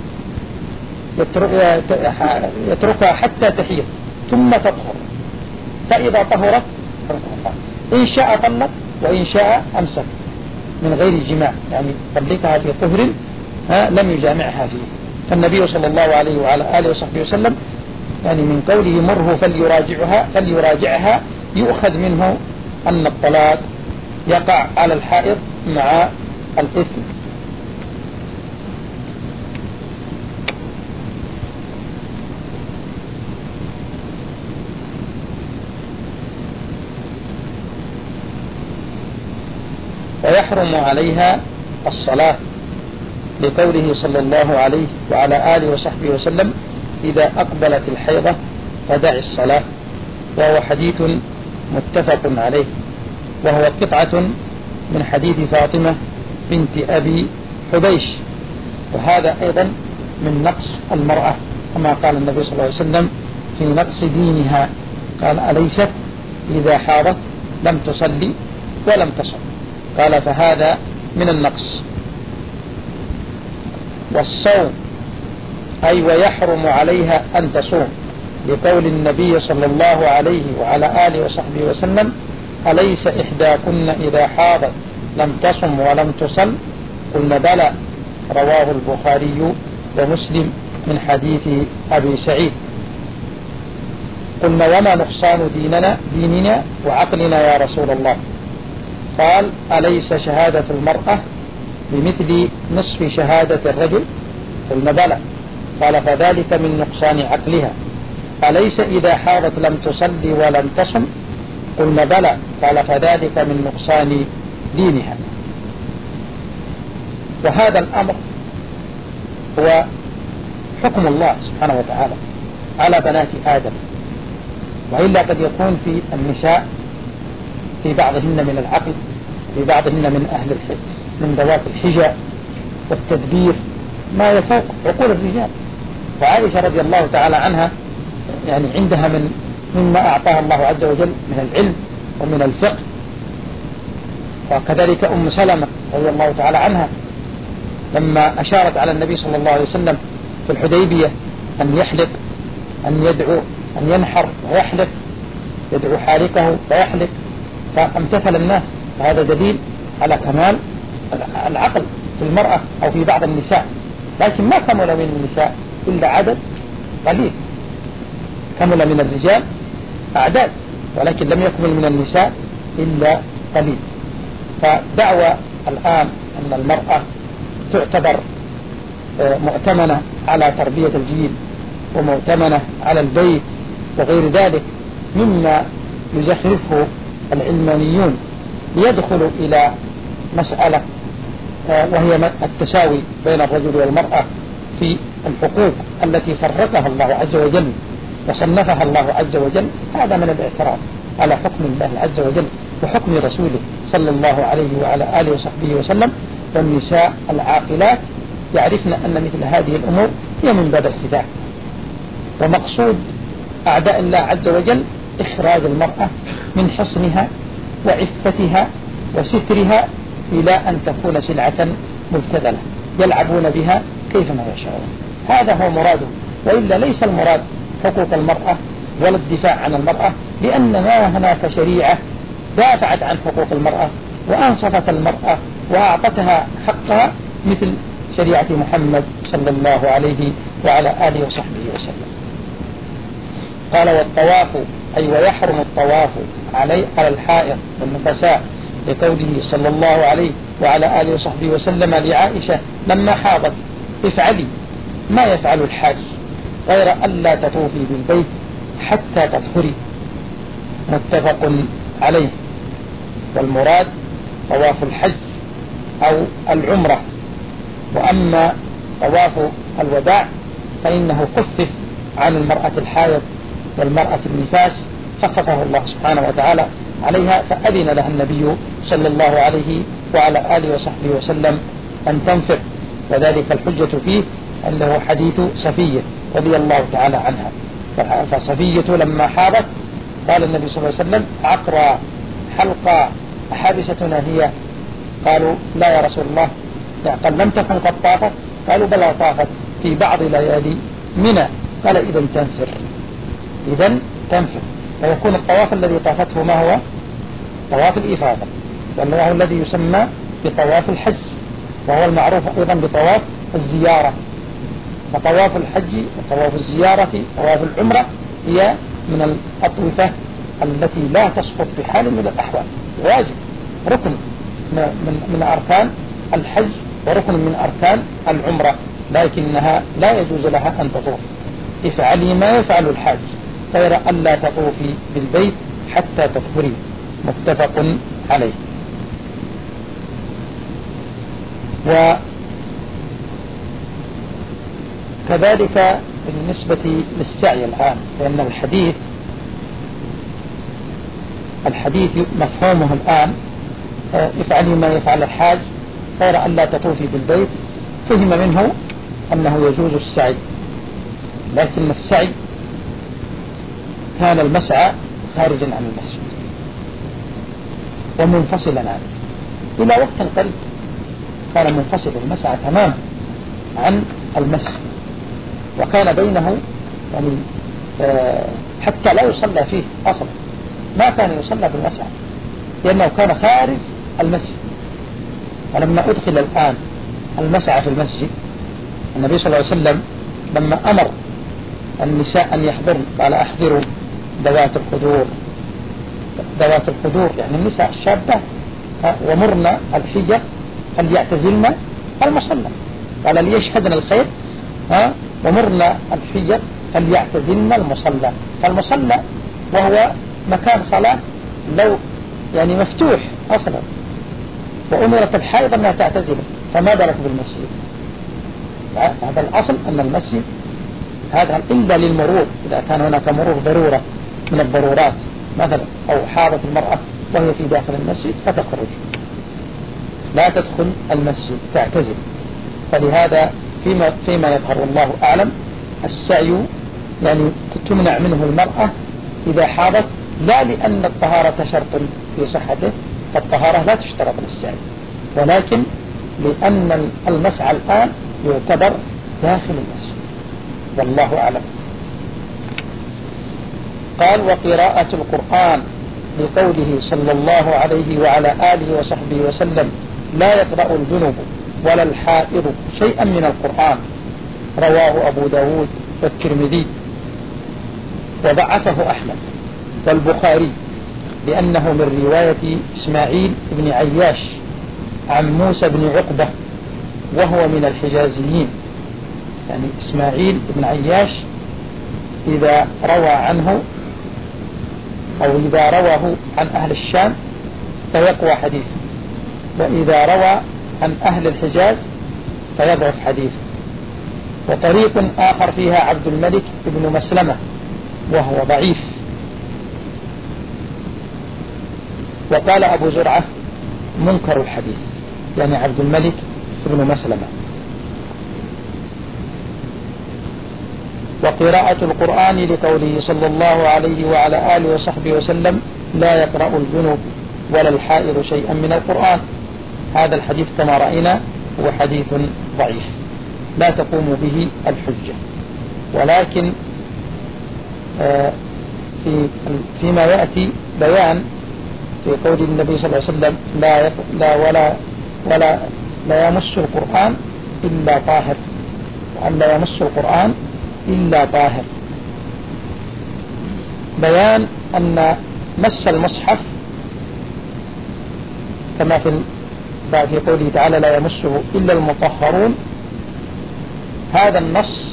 يتركها حتى تحيض ثم تطهر، فإذا طهرت إن شاء طلق وإن شاء أمسك من غير جماع، يعني طلقها في طهر لم يجامعها فيه. فالنبي صلى الله عليه وعلى آله وصحبه وسلم يعني من قوله مره فليراجعها فليراجعها يؤخذ منه أن الطلاق يقع على الحائض مع الإثم. ويحرم عليها الصلاة لقوله صلى الله عليه وعلى آله وصحبه وسلم إذا أقبلت الحيضة فدع الصلاة، وهو حديث متفق عليه، وهو قطعة من حديث فاطمة بنت أبي حبيش. وهذا أيضا من نقص المرأة كما قال النبي صلى الله عليه وسلم في نقص دينها، قال أليست إذا حاضت لم تصلي ولم تصم، قال فهذا من النقص. والصوم أي ويحرم عليها أن تصوم لقول النبي صلى الله عليه وعلى آله وصحبه وسلم أليس إحداكن إذا حاضت لم تصم ولم تصل؟ قلنا بلى، رواه البخاري ومسلم من حديث أبي سعيد. قلنا وما نقصان ديننا ديننا وعقلنا يا رسول الله؟ قال أليس شهادة المرأة بمثل نصف شهادة الرجل؟ قلنا بلى. قال فذلك من نقصان عقلها. أليس إذا حاضت لم تصلي ولم تصم؟ قلنا بلى. قال فذلك من نقصان دينها. وهذا الأمر هو حكم الله سبحانه وتعالى على بنات آدم، وإلا قد يكون في النساء في بعضهن من العقل، في بعضهن من أهل الحج من ذوات الحجة والتدبير ما يفوق عقول الرجال. وعائشة رضي الله تعالى عنها يعني عندها من مما أعطاها الله عز وجل من العلم ومن الفقه. وكذلك أم سلمة رضي الله تعالى عنها لما أشارت على النبي صلى الله عليه وسلم في الحديبية أن يحلق، أن يدعو، أن ينحر ويحلق، يدعو حالقه ويحلق، فامتثل الناس. فهذا دليل على كمال العقل في المرأة أو في بعض النساء، لكن ما كمل من النساء إلا عدد قليل، كمل من الرجال أعداد ولكن لم يكمل من النساء إلا قليل. فدعوى الآن أن المرأة تعتبر مؤتمنة على تربية الجيل ومؤتمنة على البيت وغير ذلك مما يزخرفه العلمانيون ليدخلوا إلى مسألة وهي التساوي بين الرجل والمرأة في الحقوق التي فرقها الله عز وجل وصنفها الله عز وجل. هذا من الاعتراض على حكم الله عز وجل وحكم رسوله صلى الله عليه وعلى آله وصحبه وسلم. والنساء العاقلات يعرفن أن مثل هذه الأمور هي من باب الخداع، ومقصود أعداء الله عز وجل إخراج المرأة من حصنها وعفتها وسترها إلى أن تكون سلعة مبتذلة يلعبون بها كيفما يشاءون. هذا هو مراده، وإلا ليس المراد حقوق المرأة ولا الدفاع عن المرأة، لأن ما هناك شريعة دافعت عن حقوق المرأة وأنصفت المرأة وأعطتها حقها مثل شريعة محمد صلى الله عليه وعلى آله وصحبه وسلم. قال والطواف أي ويحرم الطواف علي على الحائض والنفساء لقوله صلى الله عليه وعلى آله وصحبه وسلم لعائشة لما حاضت افعلي ما يفعل الحاج غير ألا تطوفي بالبيت حتى تطهري. متفق عليه. والمراد طواف الحج أو العمرة. وأما طواف الوداع فإنه خفف عن المرأة الحائض والمرأة النفاس، خففه الله سبحانه وتعالى عليها فأذن لها النبي صلى الله عليه وعلى آله وصحبه وسلم أن تنفر. وذلك الحجة فيه أنه حديث صفية رضي الله تعالى عنها. فصفية لما حاضت قال النبي صلى الله عليه وسلم عقرى حلقى أحابستنا هي؟ قالوا لا يا رسول الله. قال لم تكن قد طافت؟ قالوا بلى طافت في بعض ليالي منى. قال إذن تنفر، إذن تنفر. فيكون الطواف الذي طافته ما هو؟ طواف الإفاضة، وهو الذي يسمى بطواف الحج، وهو المعروف أيضا بطواف الزيارة. فطواف الحج وطواف الزيارة طواف العمرة هي من الأطوفة التي لا تسقط بحال من الأحوال، واجب، ركن من, من أركان الحج وركن من أركان العمرة، لكنها لا يجوز لها أن تطوف. افعلي ما يفعل الحاج غير ألا تطوفي بالبيت حتى تطهري. متفق عليه. وكذلك بالنسبة للسعي الآن، لأن الحديث الحديث مفهومه الآن افعلي ما يفعل الحاج غير ألا تطوفي بالبيت، فهم منه أنه يجوز السعي، لكن السعي كان المسعى خارجا عن المسجد ومنفصلا عنه إلى وقت قريب، كان منفصل المسعى تماما عن المسجد، وكان بينه يعني حتى لا يصلى فيه أصلا، ما كان يصلى بالمسعى لأنه كان خارج المسجد. ولما أدخل الآن المسعى في المسجد، النبي صلى الله عليه وسلم لما أمر النساء أن يحضرن قال أحضروا ذوات الخدور، ذوات الخدور يعني النساء الشابة، ومرنا الحجة فليعتزلن المصلى، قال ليشهدن الخير ها ومرنا الحيض فليعتزلن المصلى. فالمصلى وهو مكان صلاة لو يعني مفتوح أصلا، وأمرت الحائض أنها تعتزله، فما بالك بالمسجد؟ هذا الأصل أن المسجد هذا إلا للمرور، إذا كان هناك مرور ضرورة من الضرورات مثلا، أو حاضت المرأة وهي في داخل المسجد فتخرج، لا تدخل المسجد، تعتزل. فلهذا فيما, فيما يظهر الله أعلم السعي يعني تمنع منه المرأة إذا حاضت، لا لأن الطهارة شرط في صحته، فالطهارة لا تشترط للسعي، ولكن لأن المسعى الآن يعتبر داخل المسجد، والله أعلم. قال وقراءة القرآن لقوله صلى الله عليه وعلى آله وصحبه وسلم لا يقرأ الجنب ولا الحائض شيئا من القرآن، رواه أبو داود والترمذي وضعفه أحمد والبخاري لأنه من رواية إسماعيل بن عياش عن موسى بن عقبة وهو من الحجازيين. يعني إسماعيل بن عياش إذا روى عنه أو إذا رواه عن أهل الشام فيقوى حديثه، وإذا روى عن أهل الحجاز فيضعف حديثه. وطريق آخر فيها عبد الملك بن مسلمة وهو ضعيف. وقال أبو زرعة منكر الحديث، يعني عبد الملك بن مسلمة. وقراءة القرآن لقوله صلى الله عليه وعلى آله وصحبه وسلم لا يقرأ الجنوب ولا الحائض شيئا من القرآن، هذا الحديث كما رأينا هو حديث ضعيف لا تقوم به الحجة. ولكن في فيما يأتي بيان في قول النبي صلى الله عليه وسلم لا, لا ولا ولا لا يمس القرآن إلا طاهر، وأن لا يمس القرآن إلا طاهر، بيان أن مس المصحف كما في في قوله تعالى لا يمسه إلا المطهرون، هذا النص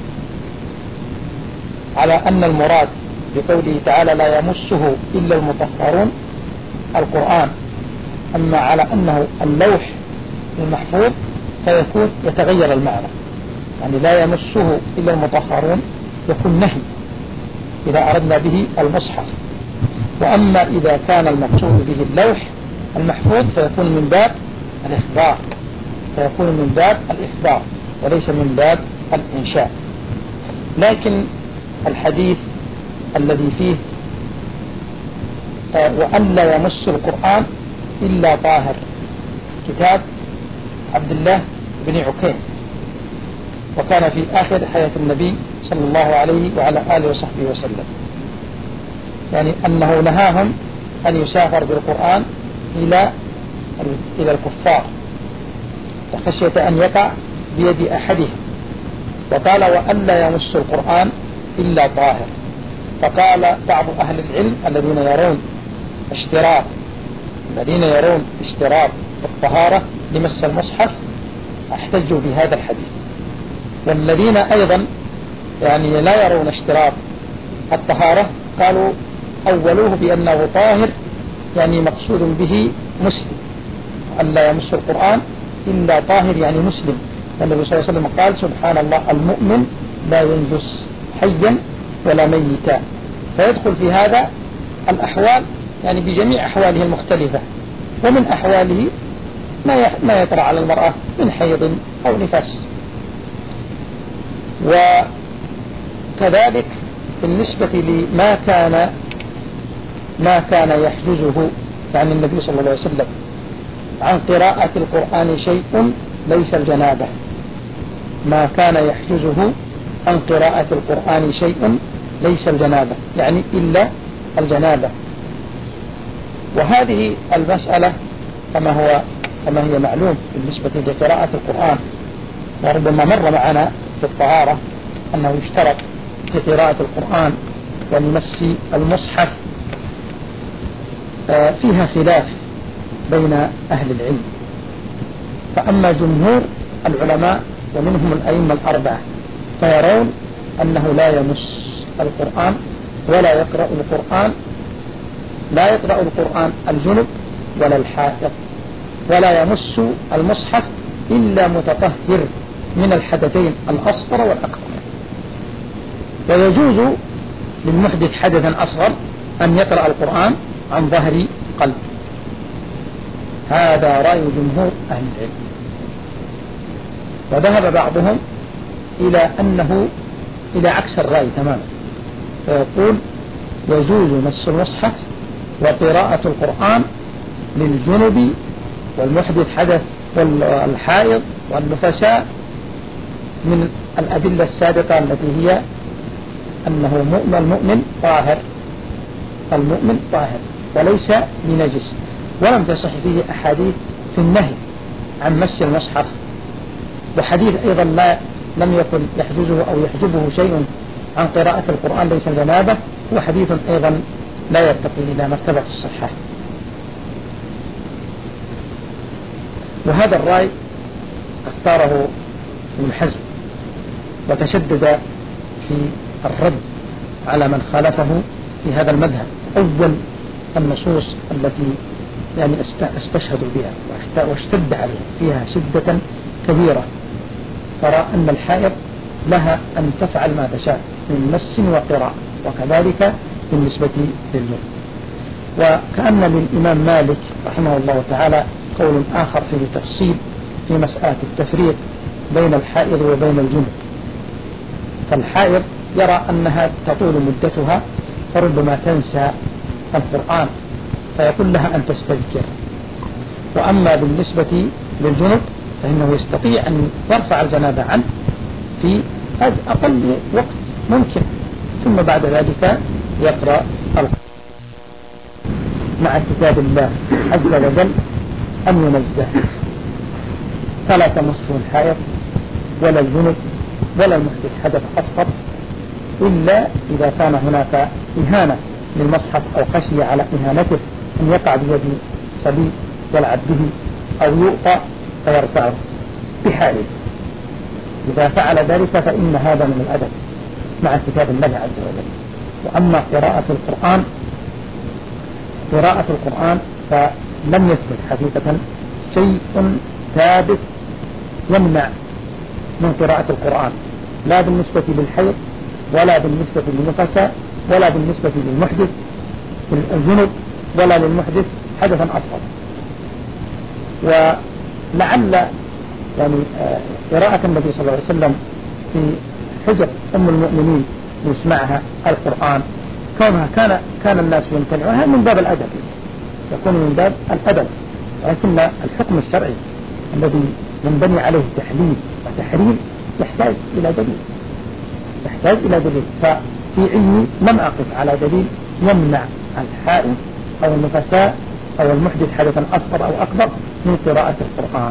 على أن المراد بقوله تعالى لا يمسه إلا المطهرون القرآن. أما على أنه اللوح المحفوظ فيكون يتغير المعنى، يعني لا يمسه إلا المطهرون يكون نهي إذا أردنا به المصحف. وأما إذا كان المقصود به اللوح المحفوظ فيكون من باب الإخبار، فيكون من باب الإخبار وليس من باب الإنشاء. لكن الحديث الذي فيه وأن لا يمس القرآن إلا طاهر كتاب عبد الله بن عكيم، وكان في آخر حياة النبي صلى الله عليه وعلى آله وصحبه وسلم، يعني أنه نهاهم أن يسافر بالقرآن إلى إلى الكفار فخشية أن يقع بيد أحدهم، وقال وأن لا يمس القرآن إلا طاهر. فقال بعض أهل العلم الذين يرون اشتراط الذين يرون اشتراط الطهارة لمس المصحف احتجوا بهذا الحديث، والذين أيضا يعني لا يرون اشتراط الطهارة قالوا أولوه بأنه طاهر، يعني مقصود به مسلم، أن لا يمس القرآن إلا طاهر يعني مسلم. النبي صلى الله عليه وسلم قال سبحان الله المؤمن لا ينجس حيا ولا ميتا، فيدخل في هذا الأحوال يعني بجميع أحواله المختلفة، ومن أحواله ما يطرأ على المرأة من حيض أو نفاس. وكذلك بالنسبة لما كان ما كان يحجزه عن النبي صلى الله عليه وسلم عن قراءة القرآن شيء ليس الجنابة، ما كان يحجزه عن قراءة القرآن شيء ليس الجنابة يعني إلا الجنابة. وهذه المسألة كما هو كما هي معلوم بالنسبة لقراءة القرآن، وربما مر معنا في الطهارة أنه يشترط في قراءة القرآن ولمس المصحف فيها خلاف بين أهل العلم. فأما جمهور العلماء ومنهم الأئمة الأربعة فيرون أنه لا يمس القرآن ولا يقرأ القرآن، لا يقرأ القرآن الجنب ولا الحائض، ولا يمس المصحف إلا متطهر من الحدثين الأصغر والأكبر. ويجوز للمحدث حدثا أصغر أن يقرأ القرآن عن ظهر قلب. هذا رأي جمهور أهل العلم. وذهب بعضهم إلى أنه إلى عكس الرأي تماما، فيقول يجوز مس المصحف وقراءة القرآن للجنب والمحدث حدث والحائض والنفساء من الأدلة السابقة التي هي أنه المؤمن طاهر، المؤمن طاهر وليس بنجس، ولم تصح فيه أحاديث في النهي عن مس المصحف، وحديث أيضا لا لم يكن يحجزه أو يحجبه شيء عن قراءة القرآن ليس الجنابة، وحديث أيضا لا يرتقي إلى مرتبة الصحة. وهذا الرأي اختاره ابن حزم وتشدد في الرد على من خالفه في هذا المذهب. أول النصوص التي يعني استشهدوا بها واشتد عليها فيها شدة كبيرة، ترى أن الحائض لها أن تفعل ما تشاء من مس وقراءة، وكذلك بالنسبة للجنب. وكأن للإمام مالك رحمه الله تعالى قول آخر في التفصيل في مسألة التفريق بين الحائض وبين الجنب. فالحائض يرى أنها تطول مدتها فربما تنسى القرآن فيقول لها أن تستذكر، وأما بالنسبة للجنب فإنه يستطيع أن يرفع الجنابة عنه في أقل وقت ممكن، ثم بعد ذلك يقرأ القرآن مع كتاب الله عز وجل أن ينزه. فلا تمسه الحائض ولا الجنب ولا المحدث حدث أصغر إلا إذا كان هناك إهانة للمصحف أو خشية على إهانته أن يقع بيد صبي يلعب به أو يؤطى فيرفعه بحاله. إذا فعل ذلك فإن هذا من الأدب مع كتاب الله عز وجل. وأما قراءة القرآن قراءة القرآن فلم يثبت حقيقة شيء ثابت يمنع من قراءة القرآن، لا بالنسبة للحيض ولا بالنسبة للنفساء ولا بالنسبة للمحدث الجنب ولا للمحدث حدثا أصغر. ولعل يعني قراءة النبي صلى الله عليه وسلم في حجر أم المؤمنين يسمعها القرآن كونها كان كان الناس يمتنعونها من باب الأدب، يكون من باب الأدب، ولكن الحكم الشرعي الذي ينبني عليه تحليل وتحريم يحتاج إلى دليل يحتاج إلى دليل ففي علمي لم أقف على دليل يمنع الحائض أو النفساء أو المحدث حدثا أصغر أو أكبر من قراءة القرآن.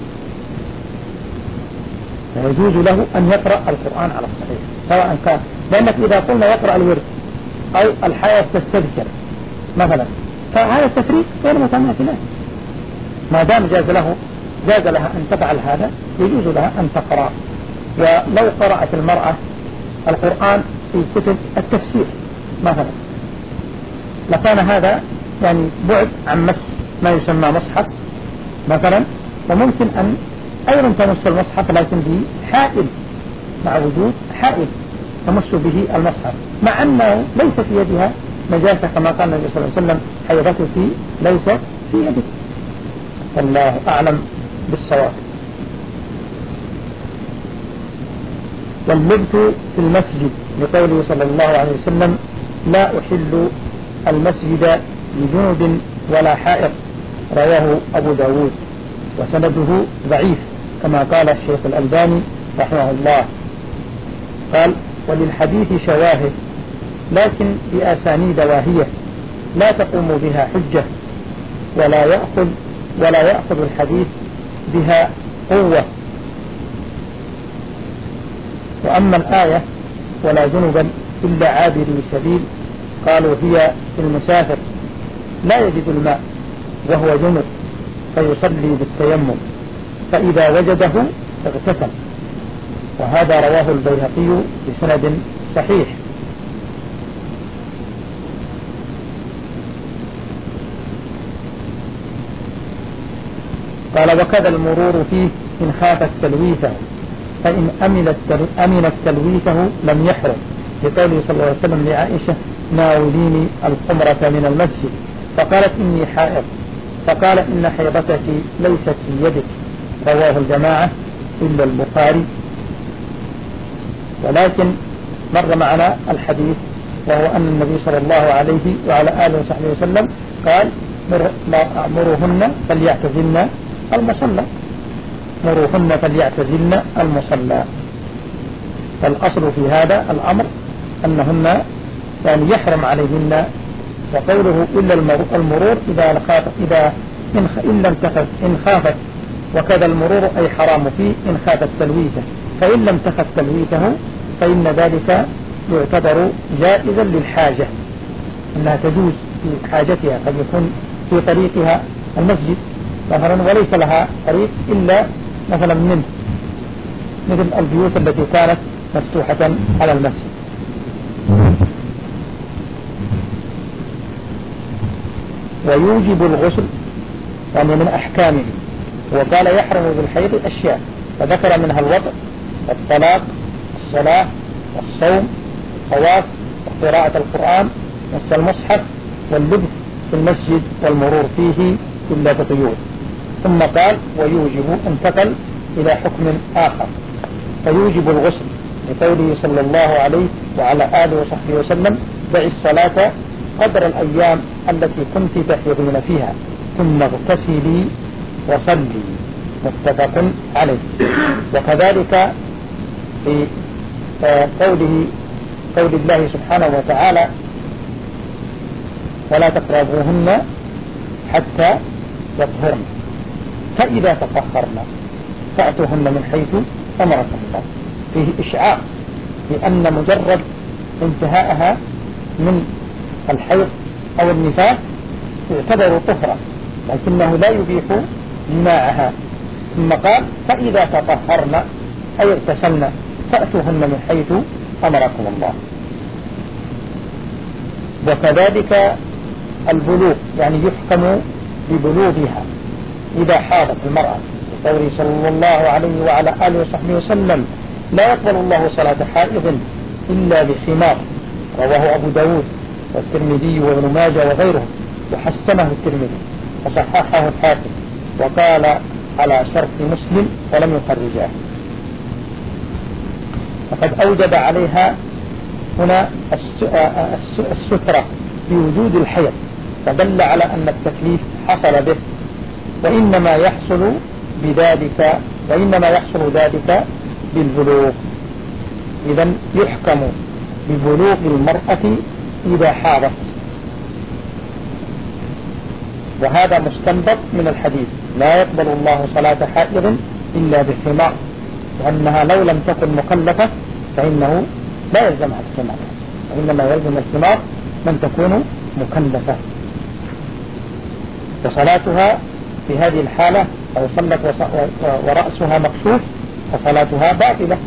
فيجوز له أن يقرأ القرآن على الصحيح سواء كان، لأنك إذا قلنا يقرأ الورد أو الحائض تستذكر مثلا فهذا التفريق غير متماثلان. ما دام جاز له جاز لها أن تفعل هذا يجوز لها أن تقرأ. ولو قرأت المرأة القرآن في كتب التفسير مثلا لكان هذا يعني بعد عن مس ما يسمى مصحف مثلا، وممكن أن أيضا تمس المصحف لكن بحائل مع وجود حائل تمس به المصحف مع أنه ليس في يدها نجاسة كما قال النبي صلى الله عليه وسلم حيضتك ليست في يدك. الله أعلم بالصواب. واللبث في المسجد لقوله صلى الله عليه وسلم لا أحل المسجد لجنب ولا حائض، رواه أبو داود وسنده ضعيف كما قال الشيخ الألباني رحمه الله. قال وللحديث شواهد لكن بأسانيد واهية لا تقوم بها حجة ولا يأخذ ولا يأخذ الحديث بها قوة. وأما الآية ولا جنبا إلا عابري سبيل قالوا هي المسافر لا يجد الماء وهو جنب فيصلي بالتيمم فإذا وجده اغتسل. وهذا رواه البيهقي بسند صحيح. قال وكذا المرور فيه إن خافت تلويثه، فإن أمنت تلويثه لم يحرم، لقوله صلى الله عليه وسلم لعائشة ناوليني الخمرة من المسجد فقالت إني حائض، فقال إن حيضتك ليست في يدك، رواه الجماعة إلا البخاري. ولكن مر معنا الحديث وهو أن النبي صلى الله عليه وعلى آله وصحبه وسلم قال مروهن فليعتزلن المصلى، مروهن فليعتزلن المصلى. فالأصل في هذا الأمر أنهن يعني يحرم عليهن، وقوله إلا المرور إذا خافت إذا إن لم تخف إن خافت، وكذا المرور أي حرام فيه إن خافت تلويثه، فإن لم تخف تلويثه فإن ذلك يعتبر جائزا للحاجة، أنها تجوز في حاجتها، قد يكون في طريقها المسجد مثلا وليس لها طريق إلا مثلا منه، مثل البيوت التي كانت مفتوحة على المسجد. ويوجب الغسل يعني من أحكامه، وقال يحرم بالحيض أشياء، فذكر منها الوضع والطلاق والصلاة والصوم والطواف وقراءة القرآن مس المصحف واللبث في المسجد والمرور فيه إلا بقيود. ثم قال ويوجب، انتقل إلى حكم آخر، فيوجب الغسل لقوله صلى الله عليه وعلى آله وصحبه وسلم دعي الصلاة قدر الأيام التي كنت تحيضين فيها ثم اغتسلي وصلي، متفق عليه. وكذلك في قوله قول الله سبحانه وتعالى ولا تقربوهن حتى يطهرن، فإذا تطهرن فأتوهن من حيث أمركم الله، فيه إشعاع لأن مجرد انتهاءها من الحيض أو النفاس يعتبر طهرا، لكنه لا يبيح جماعها. ثم قال فإذا تطهرن أي اغتسلن فأتوهن من حيث أمركم الله. وكذلك البلوغ يعني يحكم ببلوغها إذا حاضت المرأة، قوله صلى الله عليه وعلى آله وصحبه وسلم لا يقبل الله صلاة حائض إلا بحمار، رواه أبو داود والترمذي وابن ماجه وغيرهم، وحسنه الترمذي وصححه الحاكم وقال على شرط مسلم ولم يخرجاه. فقد أوجب عليها هنا السترة بوجود الحيض، فدل على أن التكليف حصل به، وإنما يحصل بذلك وإنما يحصل ذلك بالبلوغ. إذن يحكم ببلوغ المرأة إذا حاضت، وهذا مستنبط من الحديث لا يقبل الله صلاة حائض إلا بحمار، وأنها لو لم تكن مكلفة فإنه لا يلزمها الحمار، وإنما يلزم الحمار من تكون مكلفة. فصلاتها في هذه الحالة أو صلت ورأسها مكشوف فصلاتها باطلة.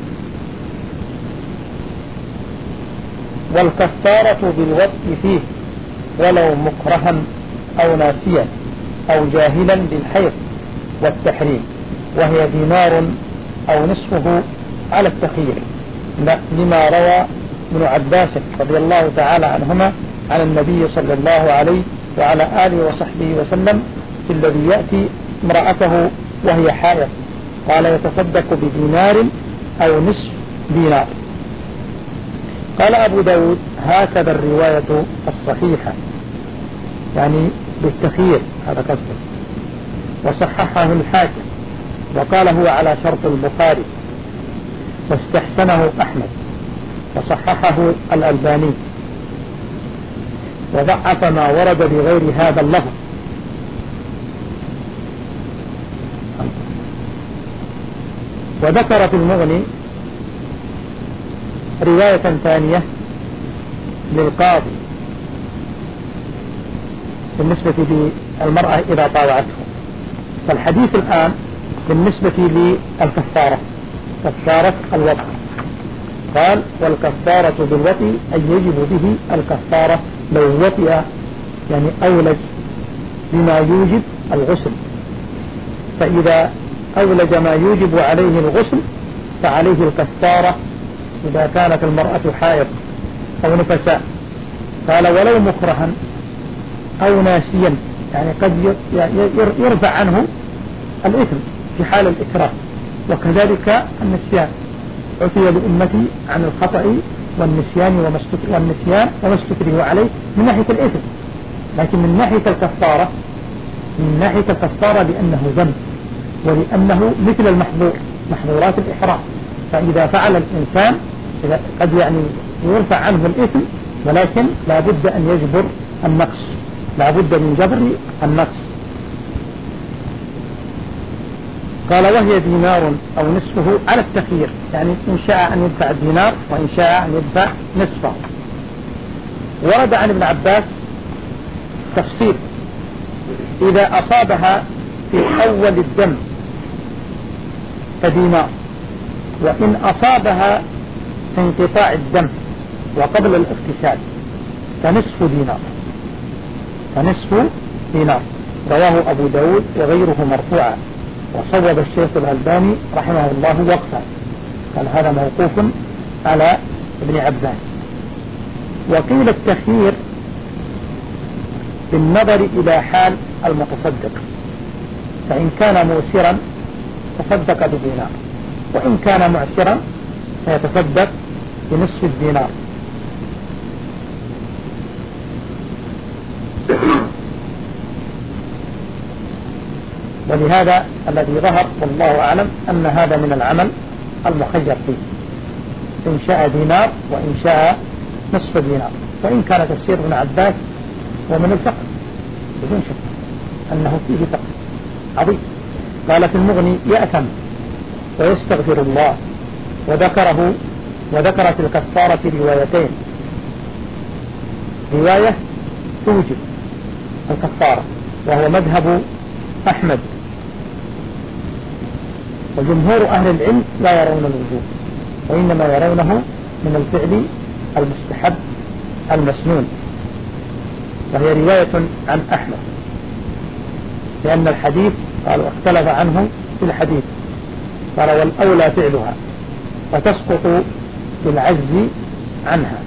والكفارة بالوضع فيه ولو مكرها أو ناسيا أو جاهلا بالحيض والتحريم، وهي دينار أو نصفه على التخيير، لما روى ابن عباس رضي الله تعالى عنهما عن النبي صلى الله عليه وعلى آله وصحبه وسلم في الذي يأتي امرأته وهي حائض قال يتصدق بدينار أو نصف دينار. قال أبو داود هكذا الرواية الصحيحة، يعني بالتخيير هذا قصده، وصححه الحاكم وقال هو على شرط البخاري، واستحسنه أحمد وصححه الألباني، وضعف ما ورد بغير هذا اللفظ. وذكر في المغني رواية ثانية للقاضي بالنسبة للمرأة إذا طاوعته. فالحديث الآن بالنسبة للكفارة كفارة الوضع. قال والكفارة بالوطي أي يجب به الكفارة لو وطئ يعني أولج بما يوجب الغسل، فإذا أولج ما يوجب عليه الغسل فعليه الكفارة إذا كانت المرأة حائض أو نفساء. قال ولو مكرها أو ناسيا، يعني قد يرفع عنه الإثم في حال الإكراه، وكذلك النسيان عفي لأمتي عن الخطأ والنسيان والنسيان وما استكره عليه من ناحية الإثم، لكن من ناحية الكفارة من ناحية الكفارة لأنه ذنب ولأنه مثل المحظور محظورات الإحرام، فإذا فعل الإنسان قد يعني يرفع عنه الإثم، ولكن لا بد أن يجبر النقص، لا بد من جبر النقص. قال وهي دينار أو نصفه على التخيير، يعني إن شاء أن يدفع الدينار وإن شاء أن يدفع نصفه. ورد عن ابن عباس تفسير إذا أصابها في أول الدم فدينار، وإن أصابها في انقطاع الدم وقبل الاغتسال فنصف دينار فنصف دينار. رواه أبو داود وغيره مرفوعا، وصوب الشيخ الألباني رحمه الله وقفا، قال هذا موقوف على ابن عباس. وقيل التخيير بالنظر إلى حال المتصدق، فإن كان موسرا تصدق بدينار، وإن كان معسرا فيتصدق بنصف الدينار. ولهذا الذي ظهر والله أعلم أن هذا من العمل المخير فيه، إن شاء دينار وإن شاء نصف دينار. وإن كان تفسير ابن عباس ومن الفقه بدون شك أنه فيه فقه عظيم. قال في المغني يأثم ويستغفر الله، وذكره وذكر في الكفارة روايتين، رواية توجب الكفارة وهو مذهب أحمد، وجمهور أهل العلم لا يرون الوجوب وإنما يرونه من الفعل المستحب المسنون، وهي رواية عن أحمد، لأن الحديث قالوا اختلف عنه في الحديث، قال والأولى فعلها وتسقط بالعجز عنها.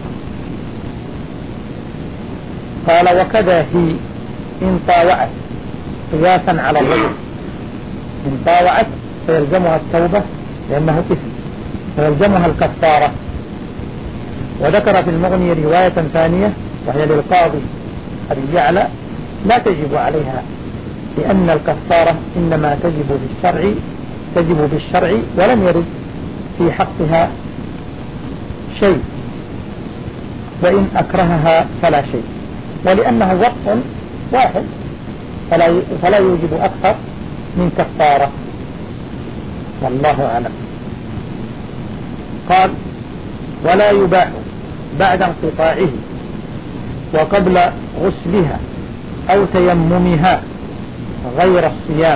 قال وكذا هي إن طاوعت قياسا على الرجل، إن طاوعت فيلزمها التوبة لأنه إثم فيلزمها الكفارة. وذكر في المغني رواية ثانية وهي للقاضي أبي يعلى لا تجب عليها، لأن الكفارة إنما تجب بالشرع تجب بالشرع ولم يرد في حقها شيء، وإن أكرهها فلا شيء، ولأنه وقت واحد فلا فلا يوجب أكثر من كفارة، والله أعلم. قال ولا يباح بعد انقطاعه وقبل غسلها أو تيممها غير الصيام،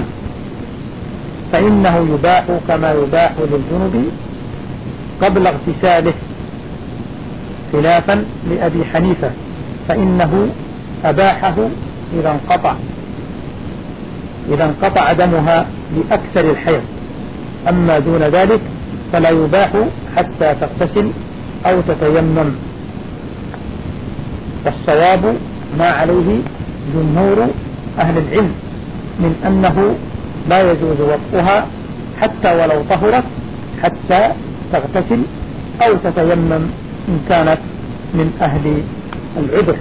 فإنه يباح كما يباح للجنب قبل اغتساله، خلافا لأبي حنيفة فإنه أباحه إذا انقطع إذا انقطع دمها لأكثر الحيض، أما دون ذلك فلا يباح حتى تغتسل أو تتيمم. والصواب ما عليه جمهور أهل العلم من أنه لا يجوز وطئها حتى ولو طهرت حتى تغتسل أو تتيمم إن كانت من أهل العذر.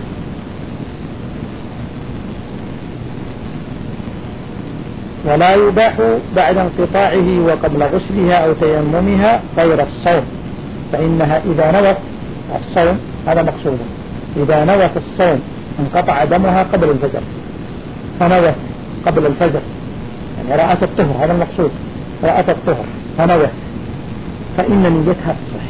ولا يباح بعد انقطاعه وقبل غسلها أو تيممها غير الصوم، فإنها إذا نوت الصوم هذا مقصود، إذا نوت الصوم انقطع دمها قبل الفجر فنوت قبل الفجر، يعني رأت الطهر، هذا المقصود، رأت الطهر فنوت، فإن نيتها تصح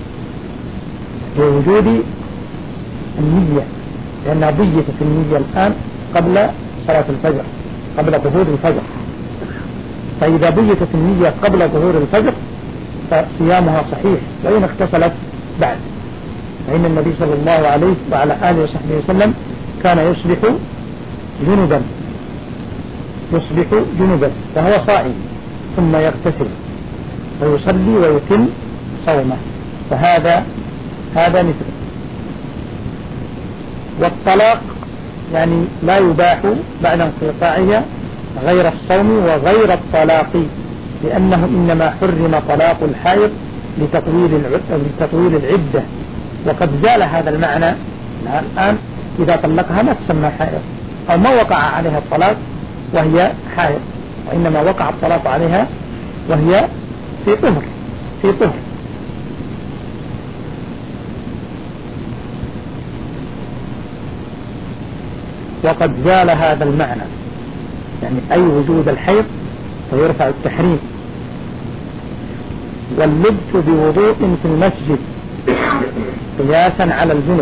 بوجود النية، لأنها ضيت في النية الآن قبل صلاة الفجر قبل ظهور الفجر، فإذا بيتت النية قبل ظهور الفجر فصيامها صحيح وإن اغتسلت بعد، فإن النبي صلى الله عليه وعلى آله وصحبه وسلم كان يصبح جنبا يصبح جنبا وهو صائم ثم يغتسل ويصلي ويتم صومه، فهذا هذا مثله. والطلاق يعني لا يباح بعد انقطاعها غير الصوم وغير الطلاق، لأنه إنما حرم طلاق الحائض لتطويل لتطويل العدة، وقد زال هذا المعنى الآن. إذا طلقها ما تسمى حائض، أو ما وقع عليها الطلاق وهي حائض، وإنما وقع الطلاق عليها وهي في طهر في طهر. وقد زال هذا المعنى، يعني أي وجود الحيض فيرفع التحريم. واللبس بوضوء في المسجد قياسا على الجنب،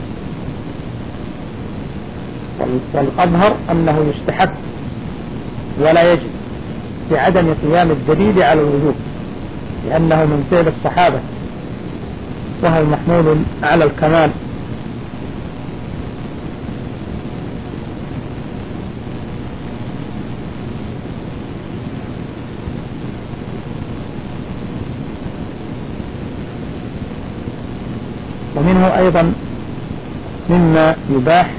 والأظهر أنه يستحب ولا يجب بعدم قيام الدليل على الوجوب، لأنه من فعل الصحابة وهو محمول على الكمال. ومنه أيضا مما يباح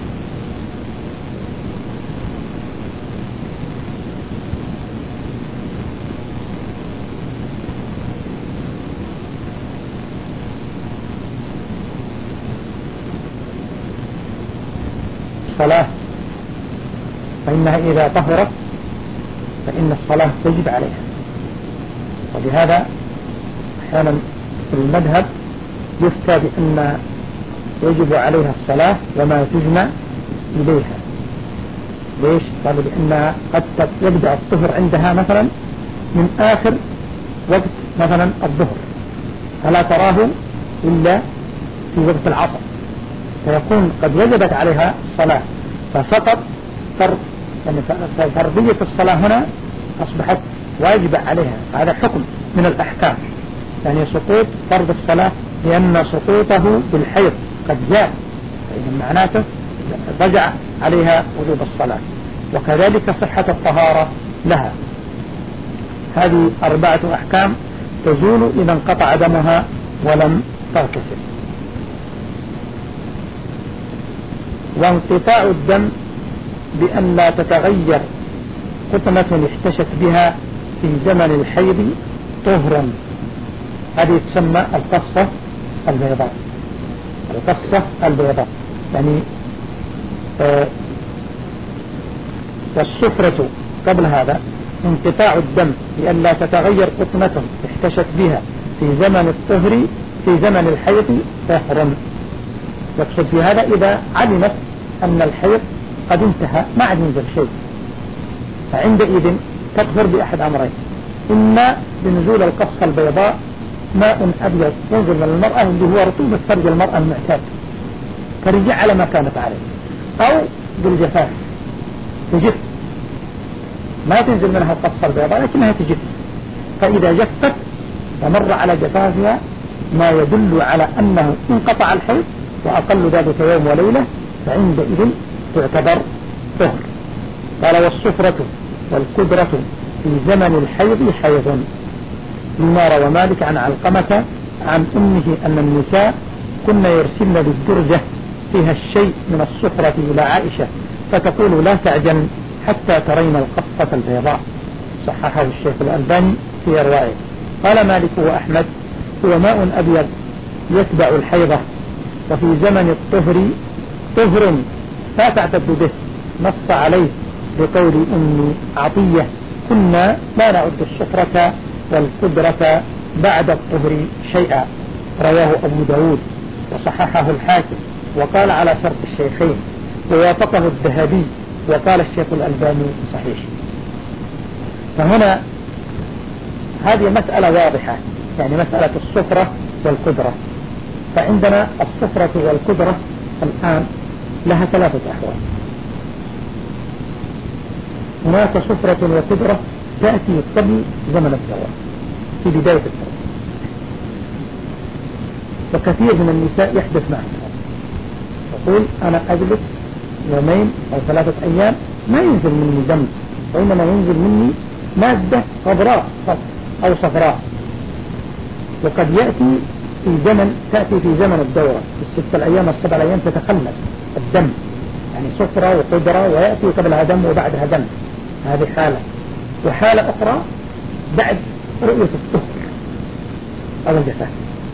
الصلاة، فإنها إذا طهرت فإن الصلاة تجب عليها. وبهذا أحيانا في المذهب يفتى بأن يجب عليها الصلاة وما تجمع إليها. ليش؟ قالوا لأنها قد يبدأ الطهر عندها مثلا من آخر وقت مثلا الظهر، فلا تراه إلا في وقت العصر، فيكون قد وجبت عليها الصلاة فسقط فرض، يعني فرضية الصلاة هنا أصبحت واجبة عليها. هذا حكم من الأحكام، يعني سقوط فرض الصلاة لأن سقوطه بالحيض قد زال، فإذا معناته رجع عليها وجوب الصلاة. وكذلك صحة الطهارة لها. هذه أربعة أحكام تزول إذا انقطع دمها ولم تغتسل. وانقطاع الدم بأن لا تتغير قطنة احتشت بها في زمن الحيض طهرا، هذه تسمى القصة البيضاء. القصة البيضاء يعني آه والصفرة قبل هذا انقطاع الدم بأن لا تتغير قطنة احتشت بها في زمن الطهر في زمن الحيض طهرا. يقصد في هذا إذا علمت أن الحيض قد انتهى ما عاد ينزل شيء، فعندئذ تكفر بأحد أمرين: إما بنزول القصة البيضاء ماء أبيض ينزل من المرأة اللي هو رطوبة فرج المرأة المعتاد ترجع على ما كانت عليه، أو بالجفاف تجف ما تنزل منها القصة البيضاء لكنها تجف، فإذا جفت ومر على جفافها ما يدل على أنه انقطع الحيض وأقل ذلك يوم وليلة، فعندئذ تعتبر طهر. قال: والصفرة والقدرة في زمن الحيض حيض. لما روى مالك عن علقمة عن أمه أن النساء كن يرسلن بالدرجة فيها الشيء من الصفرة إلى عائشة فتقول: لا تعجل حتى ترين القصة البيضاء. صححه الشيخ الألباني في إروائه. قال مالك وأحمد: هو ماء أبيض يتبع الحيضة، وفي زمن الطهر طهر لا تعتد به، نص عليه بقول أم عطية: كنا لا نعد الصفرة والقدرة بعد الطهر شيئا. رواه أبو داود وصححه الحاكم وقال على شرط الشيخين، ووافقه الذهبي وقال الشيخ الألباني صحيح. فهنا هذه مسألة واضحة، يعني مسألة الصفرة والقدرة. فعندنا الصفرة والقدرة الآن لها ثلاثة أحوال. هناك صفرة وقدرة تأتي قبل زمن الزواج في بداية الزواج، وكثير من النساء يحدث معهم يقول أنا أجلس يومين أو ثلاثة أيام ما ينزل مني ذنب، وإنما ينزل مني مادة خضراء أو صفراء. وقد يأتي في زمن تأتي في زمن الدورة الستة الأيام والسبع الأيام تتخلل الدم، يعني صفرة وقدرة، ويأتي قبلها دم وبعدها دم. هذه حالة. وحالة أخرى بعد رؤية الطهر أو الجفاف.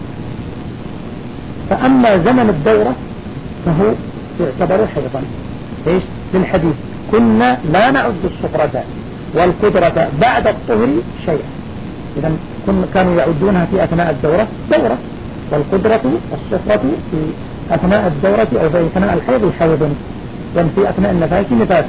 فأما زمن الدورة فهو يعتبر حيضا. إيش؟ للحديث كنا لا نعد الصفرة والقدرة بعد الطهر شيئا. إذا كانوا يعدونها في أثناء الدورة دورة، والقدرة والصفرة في أثناء الدورة أو في أثناء الحيض حيض، وفي أثناء النفاس نفاس.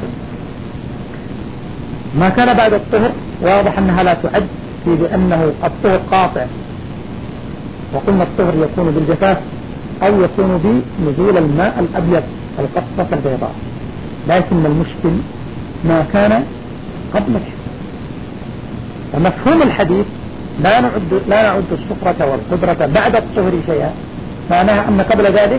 ما كان بعد الطهر واضح أنها لا تعد، في بأنه الطهر قاطع، وقلنا الطهر يكون بالجفاف أو يكون بنزول الماء الأبيض القصة البيضاء. لكن المشكل ما كان قبل الحيض. ومفهوم الحديث لا نعد لا نعد الصفرة والقدرة بعد الطهر شيئا، معناها أن قبل ذلك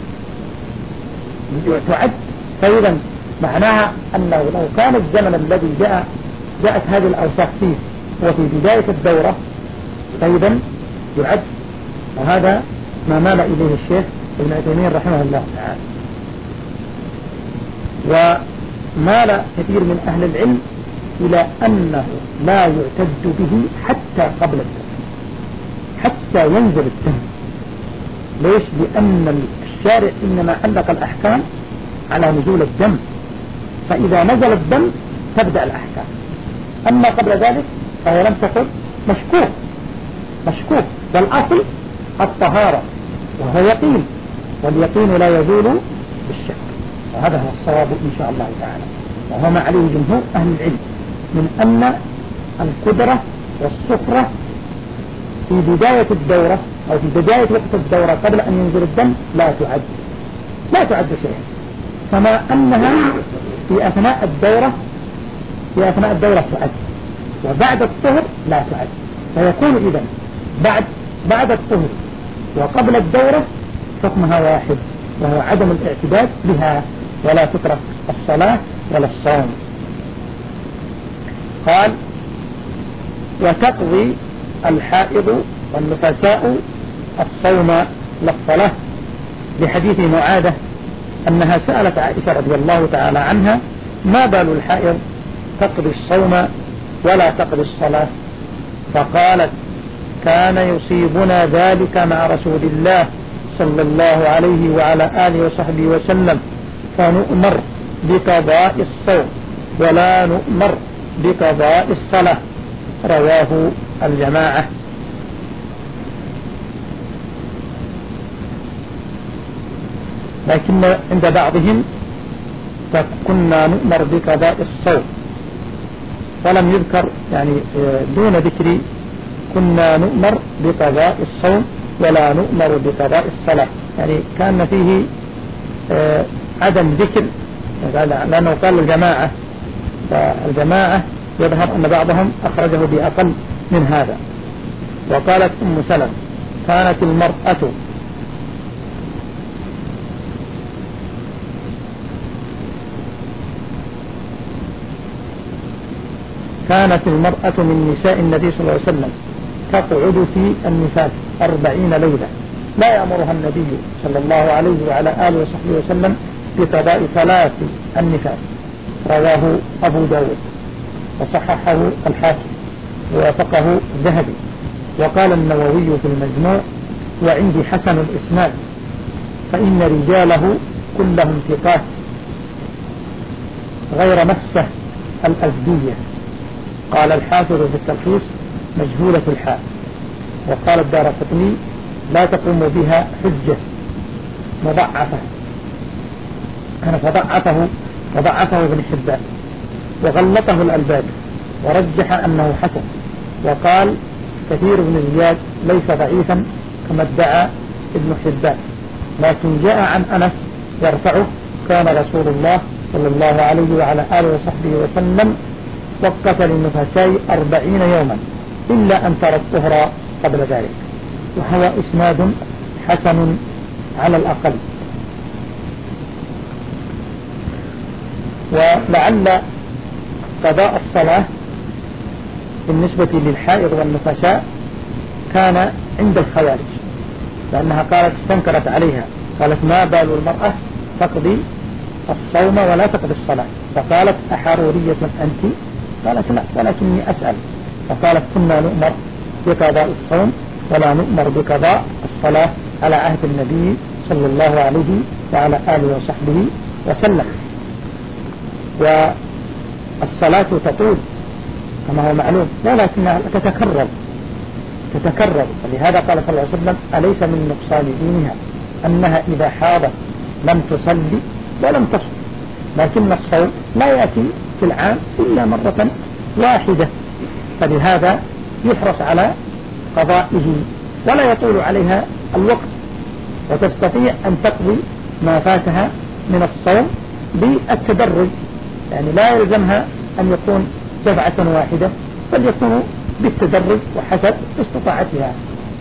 تعد. فإذا معناها أنه لو كان الزمن الذي جاء جاءت هذه الأوصاف فيه وفي بداية الدورة فإذا يعد. وهذا ما مال إليه الشيخ ابن عثيمين رحمه الله تعالى. ومال كثير من أهل العلم إلى أنه لا يعتد به حتى قبل الدم، حتى ينزل الدم. ليش؟ لأن الشارع إنما علق الأحكام على نزول الدم، فإذا نزل الدم تبدأ الأحكام. أما قبل ذلك فهي لم تكن مشكوك مشكوك والأصل الطهارة، وهو يقين، واليقين لا يزول بالشك. وهذا هو الصواب إن شاء الله تعالى، وهو ما عليه جمهور أهل العلم من أن القدرة والصفرة في بداية الدورة أو في بداية وقت الدورة قبل أن ينزل الدم لا تعد لا تعد شيئا، كما أنها في أثناء الدورة في أثناء الدورة تعد، وبعد الطهر لا تعد. فيكون إذن بعد بعد الطهر وقبل الدورة حكمها واحد، وهو عدم الاعتداد بها، ولا تترك الصلاة ولا الصوم. قال وتقضي الحائض والنفساء الصوم للصلاة، لحديث معاذة أنها سألت عائشة رضي الله تعالى عنها ما بال الحائض تقضي الصوم ولا تقضي الصلاة؟ فقالت كان يصيبنا ذلك مع رسول الله صلى الله عليه وعلى آله وصحبه وسلم، فنؤمر بقضاء الصوم ولا نؤمر بقضاء الصلاة. رواه الجماعة. لكن عند بعضهم كنا نؤمر بقضاء الصوم، ولم يذكر يعني دون ذكر كنا نؤمر بقضاء الصوم ولا نؤمر بقضاء الصلاة، يعني كان فيه عدم ذكر، لأنه قال الجماعة، فالجماعة يظهر أن بعضهم أخرجه بأقل من هذا. وقالت أم سلمة كانت المرأة كانت المرأة من نساء النبي صلى الله عليه وسلم تقعد في النفاس أربعين ليلة لا يأمرها النبي صلى الله عليه وعلى آله وصحبه وسلم بقضاء صلاة النفاس. رواه أبو داود وصححه الحاكم ووافقه الذهبي. وقال النووي في المجموع وعندي حسن الإسناد، فإن رجاله كلهم ثقات غير مسة الأزدية. قال الحافظ في التلخيص مجهولة الحال. وقال الدارقطني لا تقوم بها حجة مضعفة، أنا فضعفه وضعفه ابن حبان وغلطه الألباني ورجح أنه حسن، وقال كثير بن زياد ليس ضعيفا كما ادعى ابن حبان، لكن جاء عن أنس يرفعه كان رسول الله صلى الله عليه وعلى آله وصحبه وسلم وقت للنفساء أربعين يوما إلا أن ترى الطهر قبل ذلك. وهو إسناد حسن على الأقل. ولعل قضاء الصلاة بالنسبة للحائض والنفساء كان عند الخوارج، لأنها قالت استنكرت عليها، قالت ما بال المرأة تقضي الصوم ولا تقضي الصلاة، فقالت أحرورية أنت؟ قالت لا ولكني أسأل. فقالت كنا نؤمر بقضاء الصوم ولا نؤمر بقضاء الصلاة على عهد النبي صلى الله عليه وعلى آله وصحبه وسلم. والصلاة تطول كما هو معلوم، ولكنها تتكرر تتكرر ولهذا قال صلى الله عليه وسلم أليس من نقصان دينها أنها إذا حاضت لم تصلي ولم تصم، لكن الصوم لا يأتي في العام إلا مرة واحدة، فلهذا يحرص على قضائه ولا يطول عليها الوقت، وتستطيع أن تقضي ما فاتها من الصوم بالتدرج، يعني لا يلزمها أن يكون دفعة واحدة، بل يكون بالتدرج وحسب استطاعتها.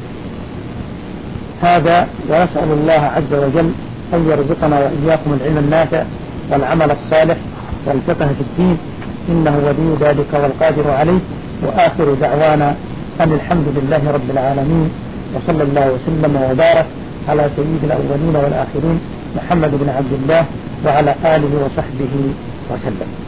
هذا، ونسأل الله عز وجل أن يرزقنا وإياكم العلم النافع والعمل الصالح والفقه في الدين، إنه ولي ذلك والقادر عليه. وآخر دعوانا أن الحمد لله رب العالمين، وصلى الله وسلم وبارك على سيد الأولين والآخرين محمد بن عبد الله وعلى آله وصحبه وسلم.